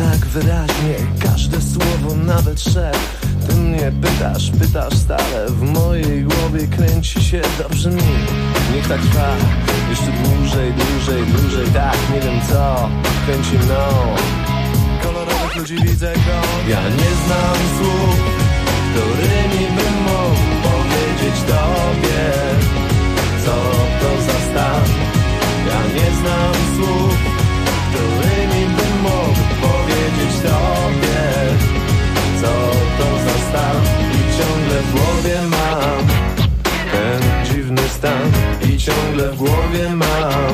Speaker 13: tak wyraźnie, każde słowo, nawet szept. Ty mnie pytasz stale, w mojej głowie kręci się, dobrze mi. Niech tak trwa, jeszcze dłużej, tak, nie wiem co kręci mną. Kolorowych ludzi widzę go. Ja nie znam słów, którymi bym mógł powiedzieć tobie, co to za stan. Ja nie znam słów, którymi bym mógł powiedzieć tobie, co to za stan. I ciągle w głowie mam ten dziwny stan. I ciągle w głowie mam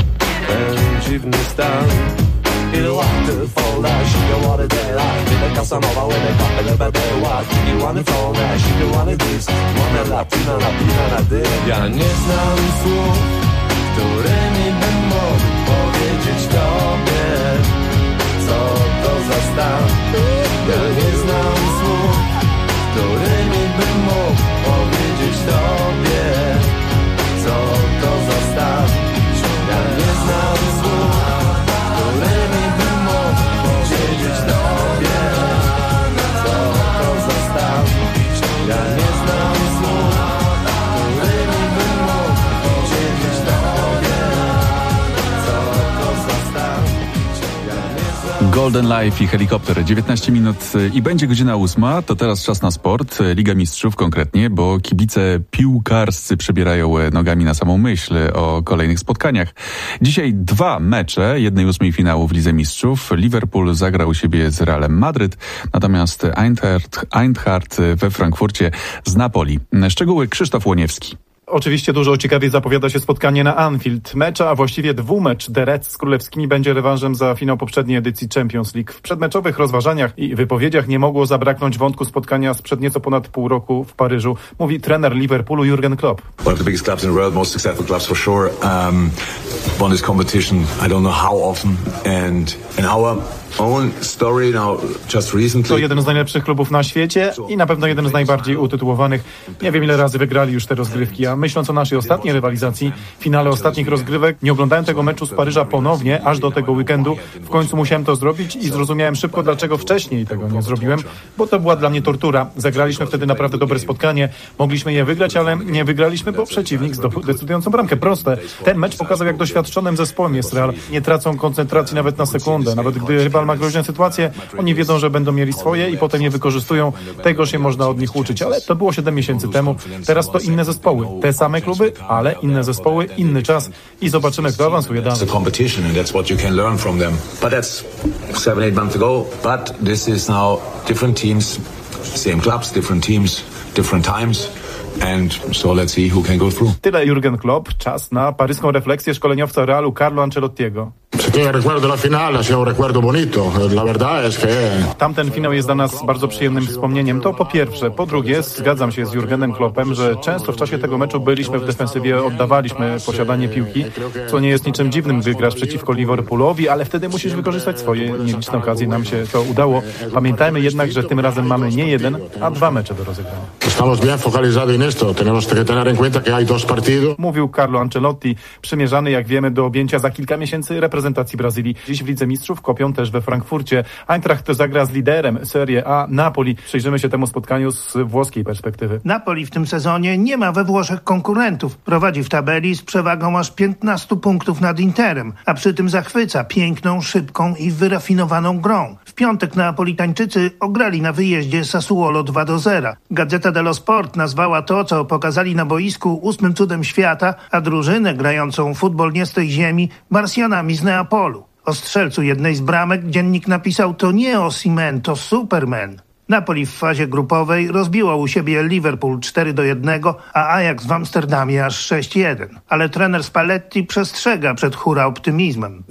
Speaker 13: ten dziwny stan. Il water fall down, she don't wanna daylight. In the Casanova when they pop it up their watch. You wanna fall down, she don't wanna this. Wanna latina na dy. Ja nie znam słów, którymi bym mógł powiedzieć tobie, co to za stan. Ja nie znam słów, którymi bym mógł powiedzieć tobie, co to za stan. Ja nie znam słów, którymi bym mógł powiedzieć tobie, co to za stan. Ja nie znam słów, którymi bym mógł powiedzieć tobie, co to za stan. Ja nie znam.
Speaker 3: Golden Life i Helikopter. 19 minut i będzie godzina 8. To teraz czas na sport. Liga Mistrzów konkretnie, bo kibice piłkarscy przebierają nogami na samą myśl o kolejnych spotkaniach. Dzisiaj 2 mecze 1/8 finału w Lidze Mistrzów. Liverpool zagrał u siebie z Realem Madryt, natomiast Eintracht we Frankfurcie z Napoli. Szczegóły Krzysztof Łoniewski.
Speaker 1: Oczywiście dużo ciekawie zapowiada się spotkanie na Anfield. Mecz, a właściwie dwumecz The Reds z królewskimi będzie rewanżem za finał poprzedniej edycji Champions League. W przedmeczowych rozważaniach i wypowiedziach nie mogło zabraknąć wątku spotkania sprzed nieco ponad pół roku w Paryżu, mówi trener Liverpoolu Jurgen Klopp.
Speaker 14: One of the biggest clubs in the world, most successful clubs for sure. Won this competition, I don't know how often, and in our own story now just recently.
Speaker 1: To jeden z najlepszych klubów na świecie i na pewno jeden z najbardziej utytułowanych. Nie wiem, ile razy wygrali już te rozgrywki, a myśląc o naszej ostatniej rywalizacji, finale ostatnich rozgrywek, nie oglądałem tego meczu z Paryża ponownie, aż do tego weekendu. W końcu musiałem to zrobić i zrozumiałem szybko, dlaczego wcześniej tego nie zrobiłem, bo to była dla mnie tortura. Zagraliśmy wtedy naprawdę dobre spotkanie, mogliśmy je wygrać, ale nie wygraliśmy, bo przeciwnik zdobył decydującą bramkę. Proste. Ten mecz pokazał, jak doświadczonym zespołem jest Real. Nie tracą koncentracji nawet na sekundę. Nawet gdy rywal ma groźne sytuacje, oni wiedzą, że będą mieli swoje i potem je wykorzystują. Tego się można od nich uczyć, ale to było 7 miesięcy temu. Teraz to inne zespoły. Te same kluby, ale inne zespoły, inny czas i zobaczymy, kto awansuje dalej.
Speaker 14: It's a competition and that's what you can learn from them. But that's 7-8 months ago. But this is now different teams, same clubs, different teams, different times. And so let's see who can go through.
Speaker 1: Tyle Jurgen Klopp. Czas na paryską refleksję szkoleniowca Realu Carlo Ancelottiego. Tamten finał jest dla nas bardzo przyjemnym wspomnieniem. To po pierwsze. Po drugie, zgadzam się z Jurgenem Kloppem, że często w czasie tego meczu byliśmy w defensywie, oddawaliśmy posiadanie piłki, co nie jest niczym dziwnym, gdy grasz przeciwko Liverpoolowi, ale wtedy musisz wykorzystać swoje nieliczne okazje. Nam się to udało. Pamiętajmy jednak, że tym razem mamy nie 1, a 2 mecze do rozegrania. Mówił Carlo Ancelotti, przymierzany, jak wiemy, do objęcia za kilka miesięcy reprezentacji Brazylii. Dziś w Lidze Mistrzów kopią też we Frankfurcie. Eintracht zagra z liderem Serie A Napoli. Przyjrzymy się temu spotkaniu z włoskiej perspektywy.
Speaker 15: Napoli w tym sezonie nie ma we Włoszech konkurentów. Prowadzi w tabeli z przewagą aż 15 punktów nad Interem, a przy tym zachwyca piękną, szybką i wyrafinowaną grą. W piątek Neapolitańczycy ograli na wyjeździe Sassuolo 2-0. Gazeta dello Sport nazwała to, co pokazali na boisku, 8 cudem świata, a drużynę grającą futbol nie z tej ziemi Marsjanami z Neapolu. O strzelcu jednej z bramek dziennik napisał: to nie Osimhen, to Superman. Napoli w fazie grupowej rozbiło u siebie Liverpool 4-1, a Ajax w Amsterdamie aż 6-1. Ale trener Spalletti przestrzega przed hura optymizmem.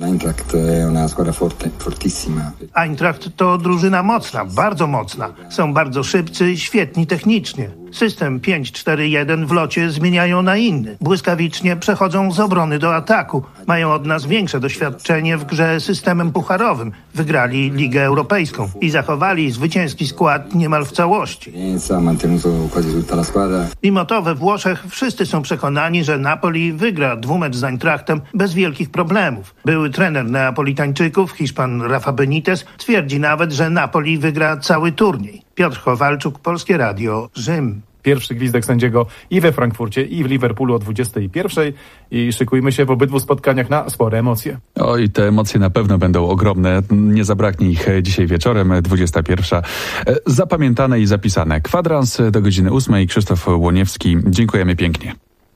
Speaker 15: Eintracht to drużyna mocna, bardzo mocna. Są bardzo szybcy, świetni technicznie. System 5-4-1 w locie zmieniają na inny. Błyskawicznie przechodzą z obrony do ataku. Mają od nas większe doświadczenie w grze systemem pucharowym. Wygrali Ligę Europejską i zachowali zwycięski skład niemal w całości. Mimo to we Włoszech wszyscy są przekonani, że Napoli wygra dwumecz z Eintrachtem bez wielkich problemów. Były trener Neapolitańczyków, Hiszpan Rafa Benitez, twierdzi nawet, że Napoli wygra cały turniej. Piotr Kowalczuk, Polskie Radio, Rzym.
Speaker 1: Pierwszy gwizdek sędziego i we Frankfurcie, i w Liverpoolu o 21:00 i szykujmy się w obydwu spotkaniach na spore emocje.
Speaker 3: Oj, te emocje na pewno będą ogromne. Nie zabraknie ich dzisiaj wieczorem, 21:00. Zapamiętane i zapisane. Kwadrans do godziny 8:00. Krzysztof Łoniewski. Dziękujemy pięknie.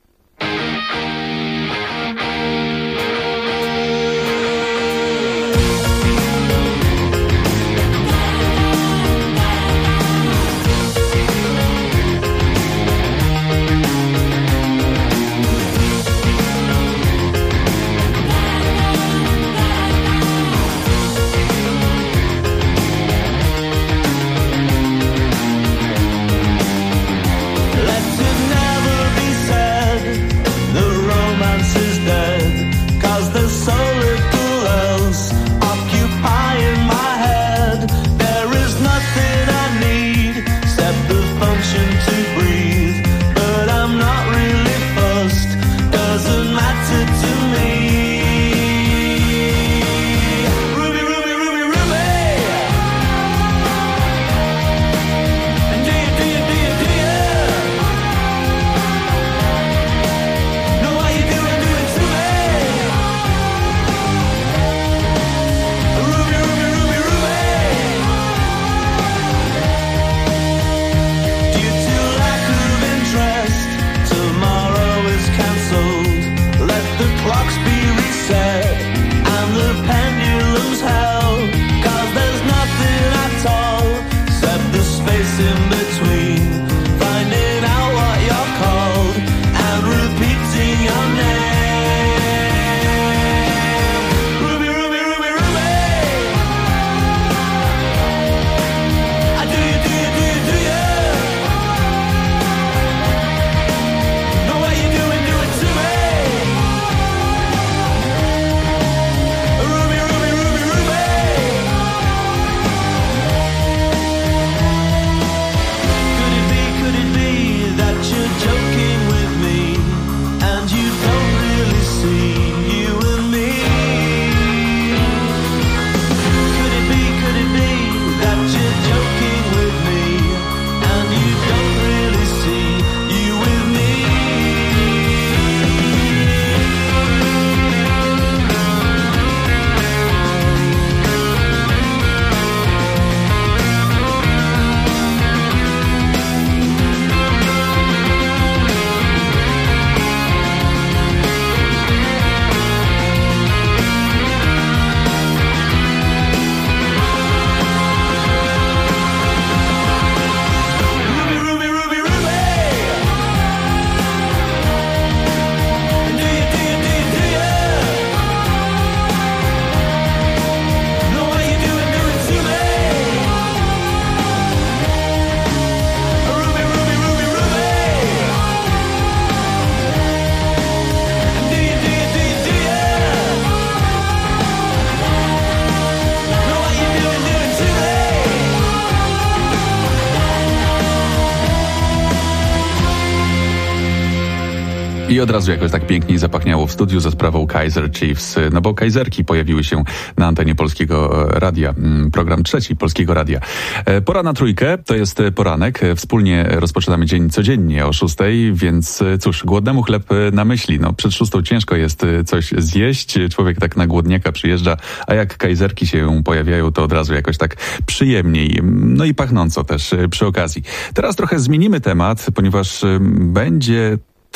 Speaker 3: I od razu jakoś tak pięknie zapachniało w studiu za sprawą Kaizer Chiefs, no bo Kaiserki pojawiły się na antenie Polskiego Radia, program trzeci Polskiego Radia. Pora na trójkę, to jest poranek, wspólnie rozpoczynamy dzień codziennie o 6:00, więc cóż, głodnemu chleb na myśli, no przed 6:00 ciężko jest coś zjeść, człowiek tak na głodniaka przyjeżdża, a jak Kaiserki się pojawiają, to od razu jakoś tak przyjemniej, no i pachnąco też przy okazji. Teraz trochę zmienimy temat, ponieważ będzie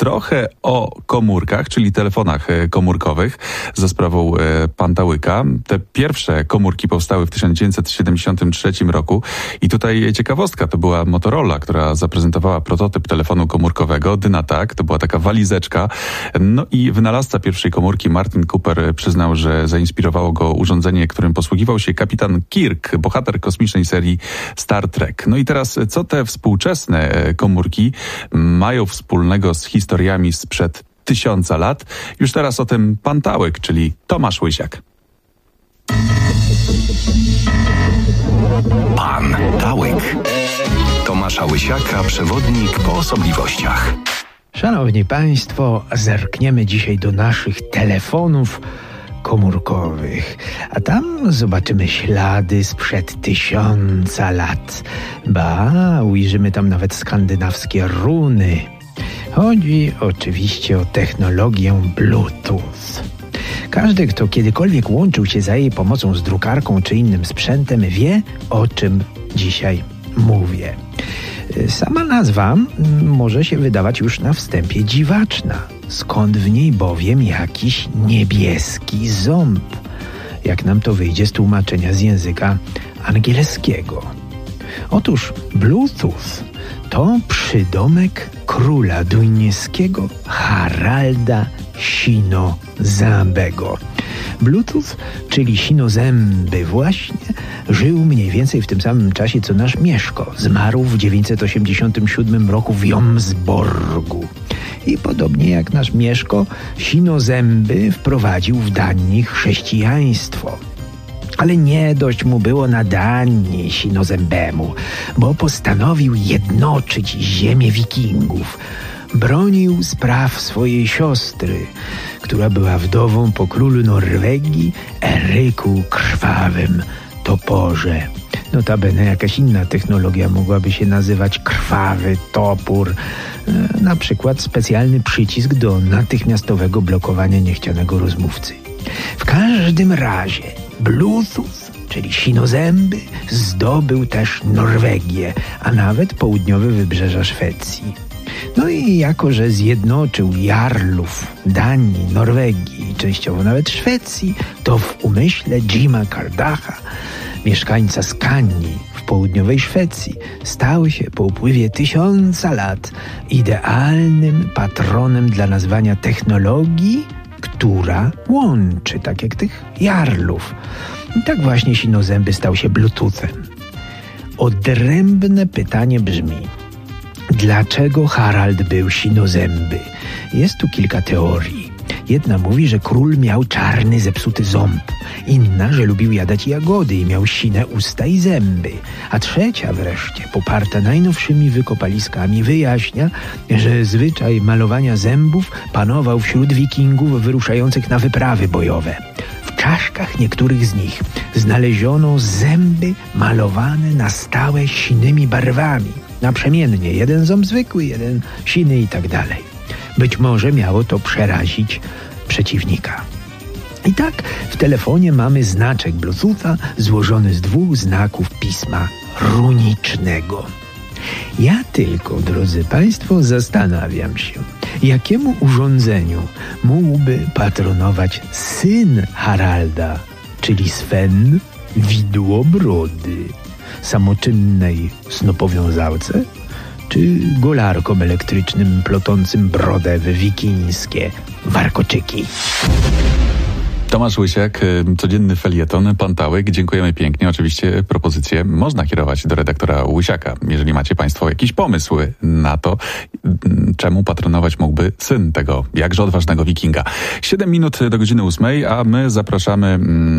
Speaker 3: trochę o komórkach, czyli telefonach komórkowych za sprawą Pantałyka. Te pierwsze komórki powstały w 1973 roku i tutaj ciekawostka, to była Motorola, która zaprezentowała prototyp telefonu komórkowego, Dynatak, to była taka walizeczka. No i wynalazca pierwszej komórki Martin Cooper przyznał, że zainspirowało go urządzenie, którym posługiwał się kapitan Kirk, bohater kosmicznej serii Star Trek. No i teraz, co te współczesne komórki mają wspólnego z historiami sprzed 1000 lat? Już teraz o tym Pantałyk, czyli Tomasz Łysiak.
Speaker 28: Pantałyk. Tomasza Łysiaka, przewodnik po osobliwościach.
Speaker 16: Szanowni Państwo, zerkniemy dzisiaj do naszych telefonów komórkowych, a tam zobaczymy ślady sprzed 1000 lat. Ba, ujrzymy tam nawet skandynawskie runy. Chodzi oczywiście o technologię Bluetooth. Każdy, kto kiedykolwiek łączył się za jej pomocą z drukarką czy innym sprzętem, wie, o czym dzisiaj mówię. Sama nazwa może się wydawać już na wstępie dziwaczna. Skąd w niej bowiem jakiś niebieski ząb? Jak nam to wyjdzie z tłumaczenia z języka angielskiego. Otóż Bluetooth to przydomek króla duńskiego Haralda Sinozambego. Bluetooth, czyli Sinozęby właśnie, żył mniej więcej w tym samym czasie co nasz Mieszko. Zmarł w 987 roku w Jomsborgu. I podobnie jak nasz Mieszko, Sinozęby wprowadził w Danii chrześcijaństwo. Ale nie dość mu było na Danii Sinozębemu, bo postanowił jednoczyć ziemię wikingów. Bronił spraw swojej siostry, która była wdową po królu Norwegii Eryku Krwawym Toporze. Notabene jakaś inna technologia mogłaby się nazywać krwawy topór. Na przykład specjalny przycisk do natychmiastowego blokowania niechcianego rozmówcy. W każdym razie Bluetooth, czyli Sinozęby, zdobył też Norwegię, a nawet południowe wybrzeża Szwecji. No i jako, że zjednoczył jarlów Danii, Norwegii i częściowo nawet Szwecji, to w umyśle Jima Cardacha, mieszkańca Skanii w południowej Szwecji, stał się po upływie 1000 lat idealnym patronem dla nazwania technologii, która łączy, tak jak tych jarlów. I tak właśnie Sinozęby stał się Bluetoothem. Odrębne pytanie brzmi: dlaczego Harald był Sinozęby? Jest tu kilka teorii. Jedna mówi, że król miał czarny, zepsuty ząb. Inna, że lubił jadać jagody i miał sine usta i zęby. A trzecia wreszcie, poparta najnowszymi wykopaliskami, wyjaśnia, że zwyczaj malowania zębów panował wśród wikingów wyruszających na wyprawy bojowe. W czaszkach niektórych z nich znaleziono zęby malowane na stałe sinymi barwami. Naprzemiennie, jeden ząb zwykły, jeden siny i tak dalej. Być może miało to przerazić przeciwnika. I tak w telefonie mamy znaczek Bluetootha złożony z 2 znaków pisma runicznego. Ja tylko, drodzy Państwo, zastanawiam się, jakiemu urządzeniu mógłby patronować syn Haralda, czyli Sven Widłobrody, samoczynnej snopowiązałce, czy golarkom elektrycznym plotącym brodę w wikińskie warkoczyki.
Speaker 3: Tomasz Łysiak, codzienny felieton, Pantałyk. Dziękujemy pięknie. Oczywiście propozycje można kierować do redaktora Łysiaka. Jeżeli macie Państwo jakiś pomysł na to, czemu patronować mógłby syn tego jakże odważnego wikinga. 7 minut do godziny 8, a my zapraszamy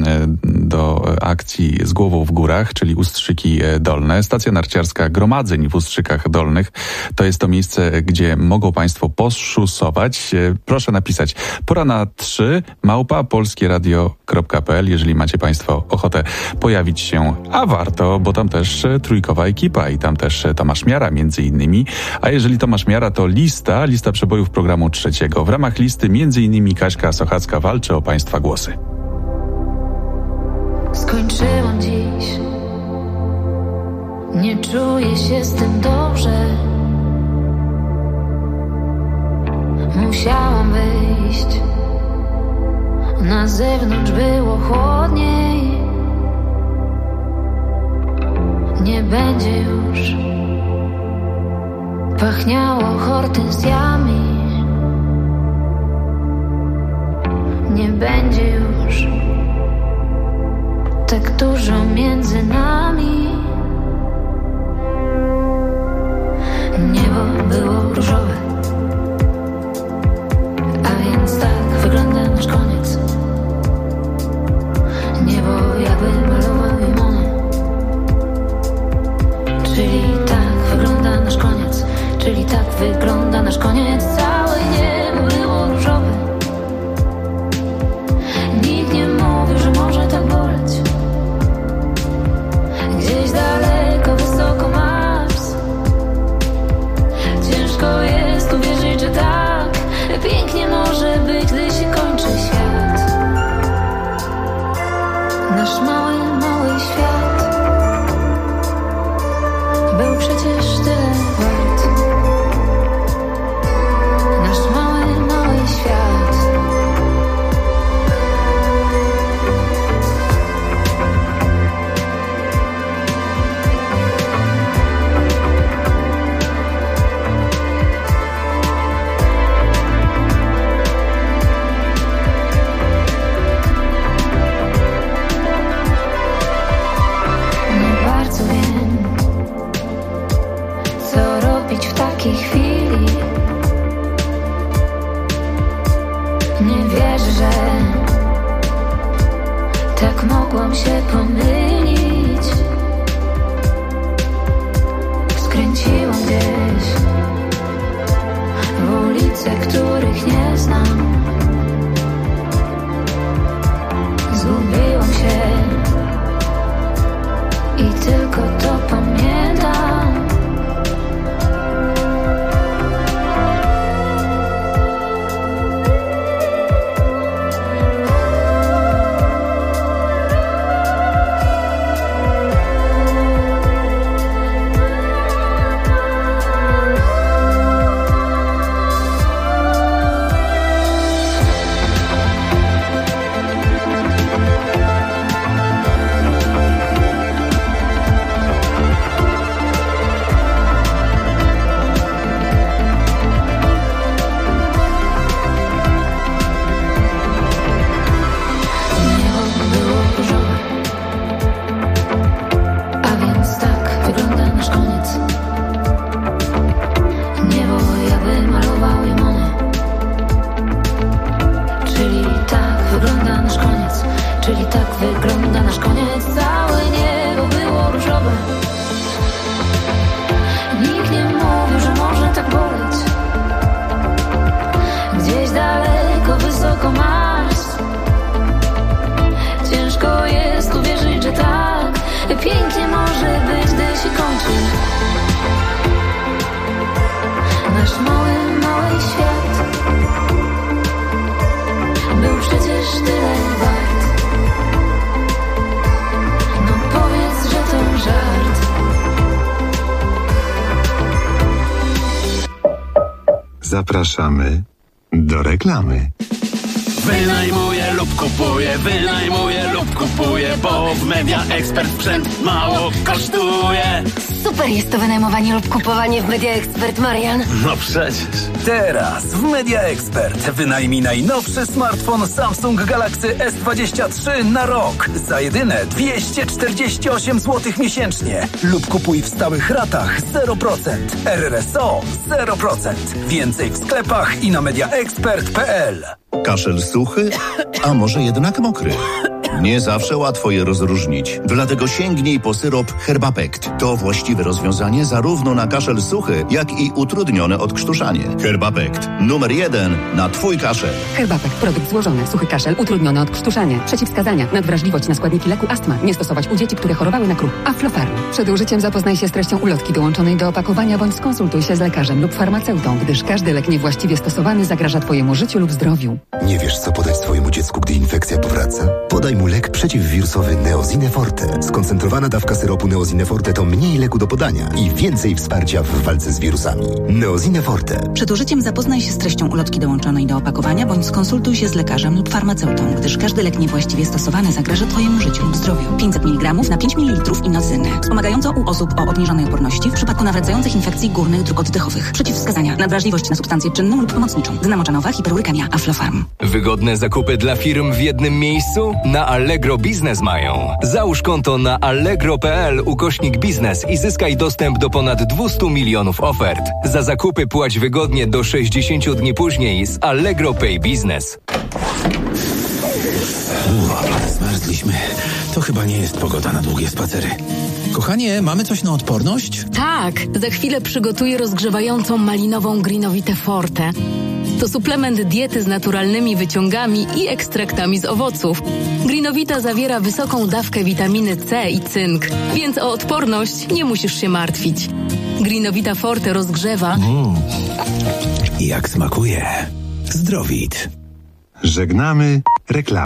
Speaker 3: do akcji Z głową w górach, czyli Ustrzyki Dolne. Stacja narciarska Gromadzeń w Ustrzykach Dolnych. To jest to miejsce, gdzie mogą Państwo poszusować. Proszę napisać pora na 3 @polskieradio.pl, jeżeli macie Państwo ochotę pojawić się, a warto, bo tam też trójkowa ekipa i tam też Tomasz Miara między innymi, a jeżeli Tomasz Miara, to lista przebojów programu trzeciego. W ramach listy między innymi Kaśka Sochacka walczy o Państwa głosy.
Speaker 12: Skończyłam dziś, nie czuję się z tym dobrze. musiałam wyjść. Na zewnątrz było chłodniej. Nie będzie już. Pachniało hortensjami. Nie będzie już tak dużo między nami. Niebo było różowe, a więc tak wygląda nasz koniec. Niebo jakby malował je Monet. Czyli tak wygląda nasz koniec. Czyli tak wygląda nasz koniec. Całe niebo było różowe. Nikt nie mówił, że może tak boleć. Gdzieś daleko, wysoko Mars. Ciężko jest uwierzyć, że tak pięknie może być, gdy się kończy świat. Nasz mały, mały świat był przecież tyle wart. Nasz mały, mały świat. Nie bardzo wiem, co robić w takiej chwili. Nie wierzę, że tak mogłam się pomylić. Skręciłam gdzieś w ulice, których nie znam. Zgubiłam się i tylko to pamiętam. Pięknie może być, gdy się kończy. Nasz mały, mały świat był przecież tyle wart. No powiedz, że to żart.
Speaker 17: Zapraszamy do reklamy.
Speaker 18: Wynajmuję lub kupuję, bo w Media Expert sprzęt mało kosztuje.
Speaker 19: Super jest to wynajmowanie lub kupowanie w Media Expert, Marian.
Speaker 18: No przecież. Teraz w Media Expert wynajmij najnowszy smartfon Samsung Galaxy S23 na rok za jedyne 248 zł miesięcznie lub kupuj w stałych ratach 0%. RRSO 0%. Więcej w sklepach i na mediaexpert.pl.
Speaker 21: Kaszel suchy, a może jednak mokry? Nie zawsze łatwo je rozróżnić, dlatego sięgnij po syrop Herbapekt. To właściwe rozwiązanie zarówno na kaszel suchy, jak i utrudnione odkrztuszanie. Herbapekt. Numer 1 na twój kaszel.
Speaker 22: Herbapekt. Produkt złożony. Suchy kaszel, utrudnione odkrztuszanie. Przeciwwskazania. Nadwrażliwość na składniki leku astma. Nie stosować u dzieci, które chorowały na kruch. Aflofarm. Przed użyciem zapoznaj się z treścią ulotki dołączonej do opakowania bądź skonsultuj się z lekarzem lub farmaceutą, gdyż każdy lek niewłaściwie stosowany zagraża twojemu życiu lub zdrowiu.
Speaker 23: Nie wiesz, co podać swojemu dziecku, gdy infekcja powraca? Podaj mu
Speaker 4: domu lek przeciwwirusowy Neosine Forte. Skoncentrowana dawka syropu Neosine Forte to mniej leku do podania i więcej wsparcia w walce z wirusami. Neosine Forte.
Speaker 5: Przed użyciem zapoznaj się z treścią ulotki dołączonej do opakowania bądź skonsultuj się z lekarzem lub farmaceutą, gdyż każdy lek niewłaściwie stosowany zagraża Twojemu życiu lub zdrowiu. 500 mg na 5 ml inocyny. Wspomagającą u osób o obniżonej odporności w przypadku nawracających infekcji górnych dróg oddechowych. Przeciwwskazania: nadwrażliwość na substancję czynną lub pomocniczą. Gna moczanowa, hiperurykemia, Aflofarm.
Speaker 28: Wygodne zakupy dla firm w jednym miejscu? Na Allegro Biznes mają. Załóż konto na allegro.pl/biznes i zyskaj dostęp do ponad 200 milionów ofert. Za zakupy płać wygodnie do 60 dni później z Allegro Pay Business.
Speaker 6: Zmarzliśmy. To chyba nie jest pogoda na długie spacery. Kochanie, mamy coś na odporność?
Speaker 23: Tak, za chwilę przygotuję rozgrzewającą malinową Greenowitę Forte. To suplement diety z naturalnymi wyciągami i ekstraktami z owoców. Greenowita zawiera wysoką dawkę witaminy C i cynk, więc o odporność nie musisz się martwić. Greenowita Forte rozgrzewa.
Speaker 6: Jak smakuje. Zdrowit.
Speaker 17: Żegnamy reklamy.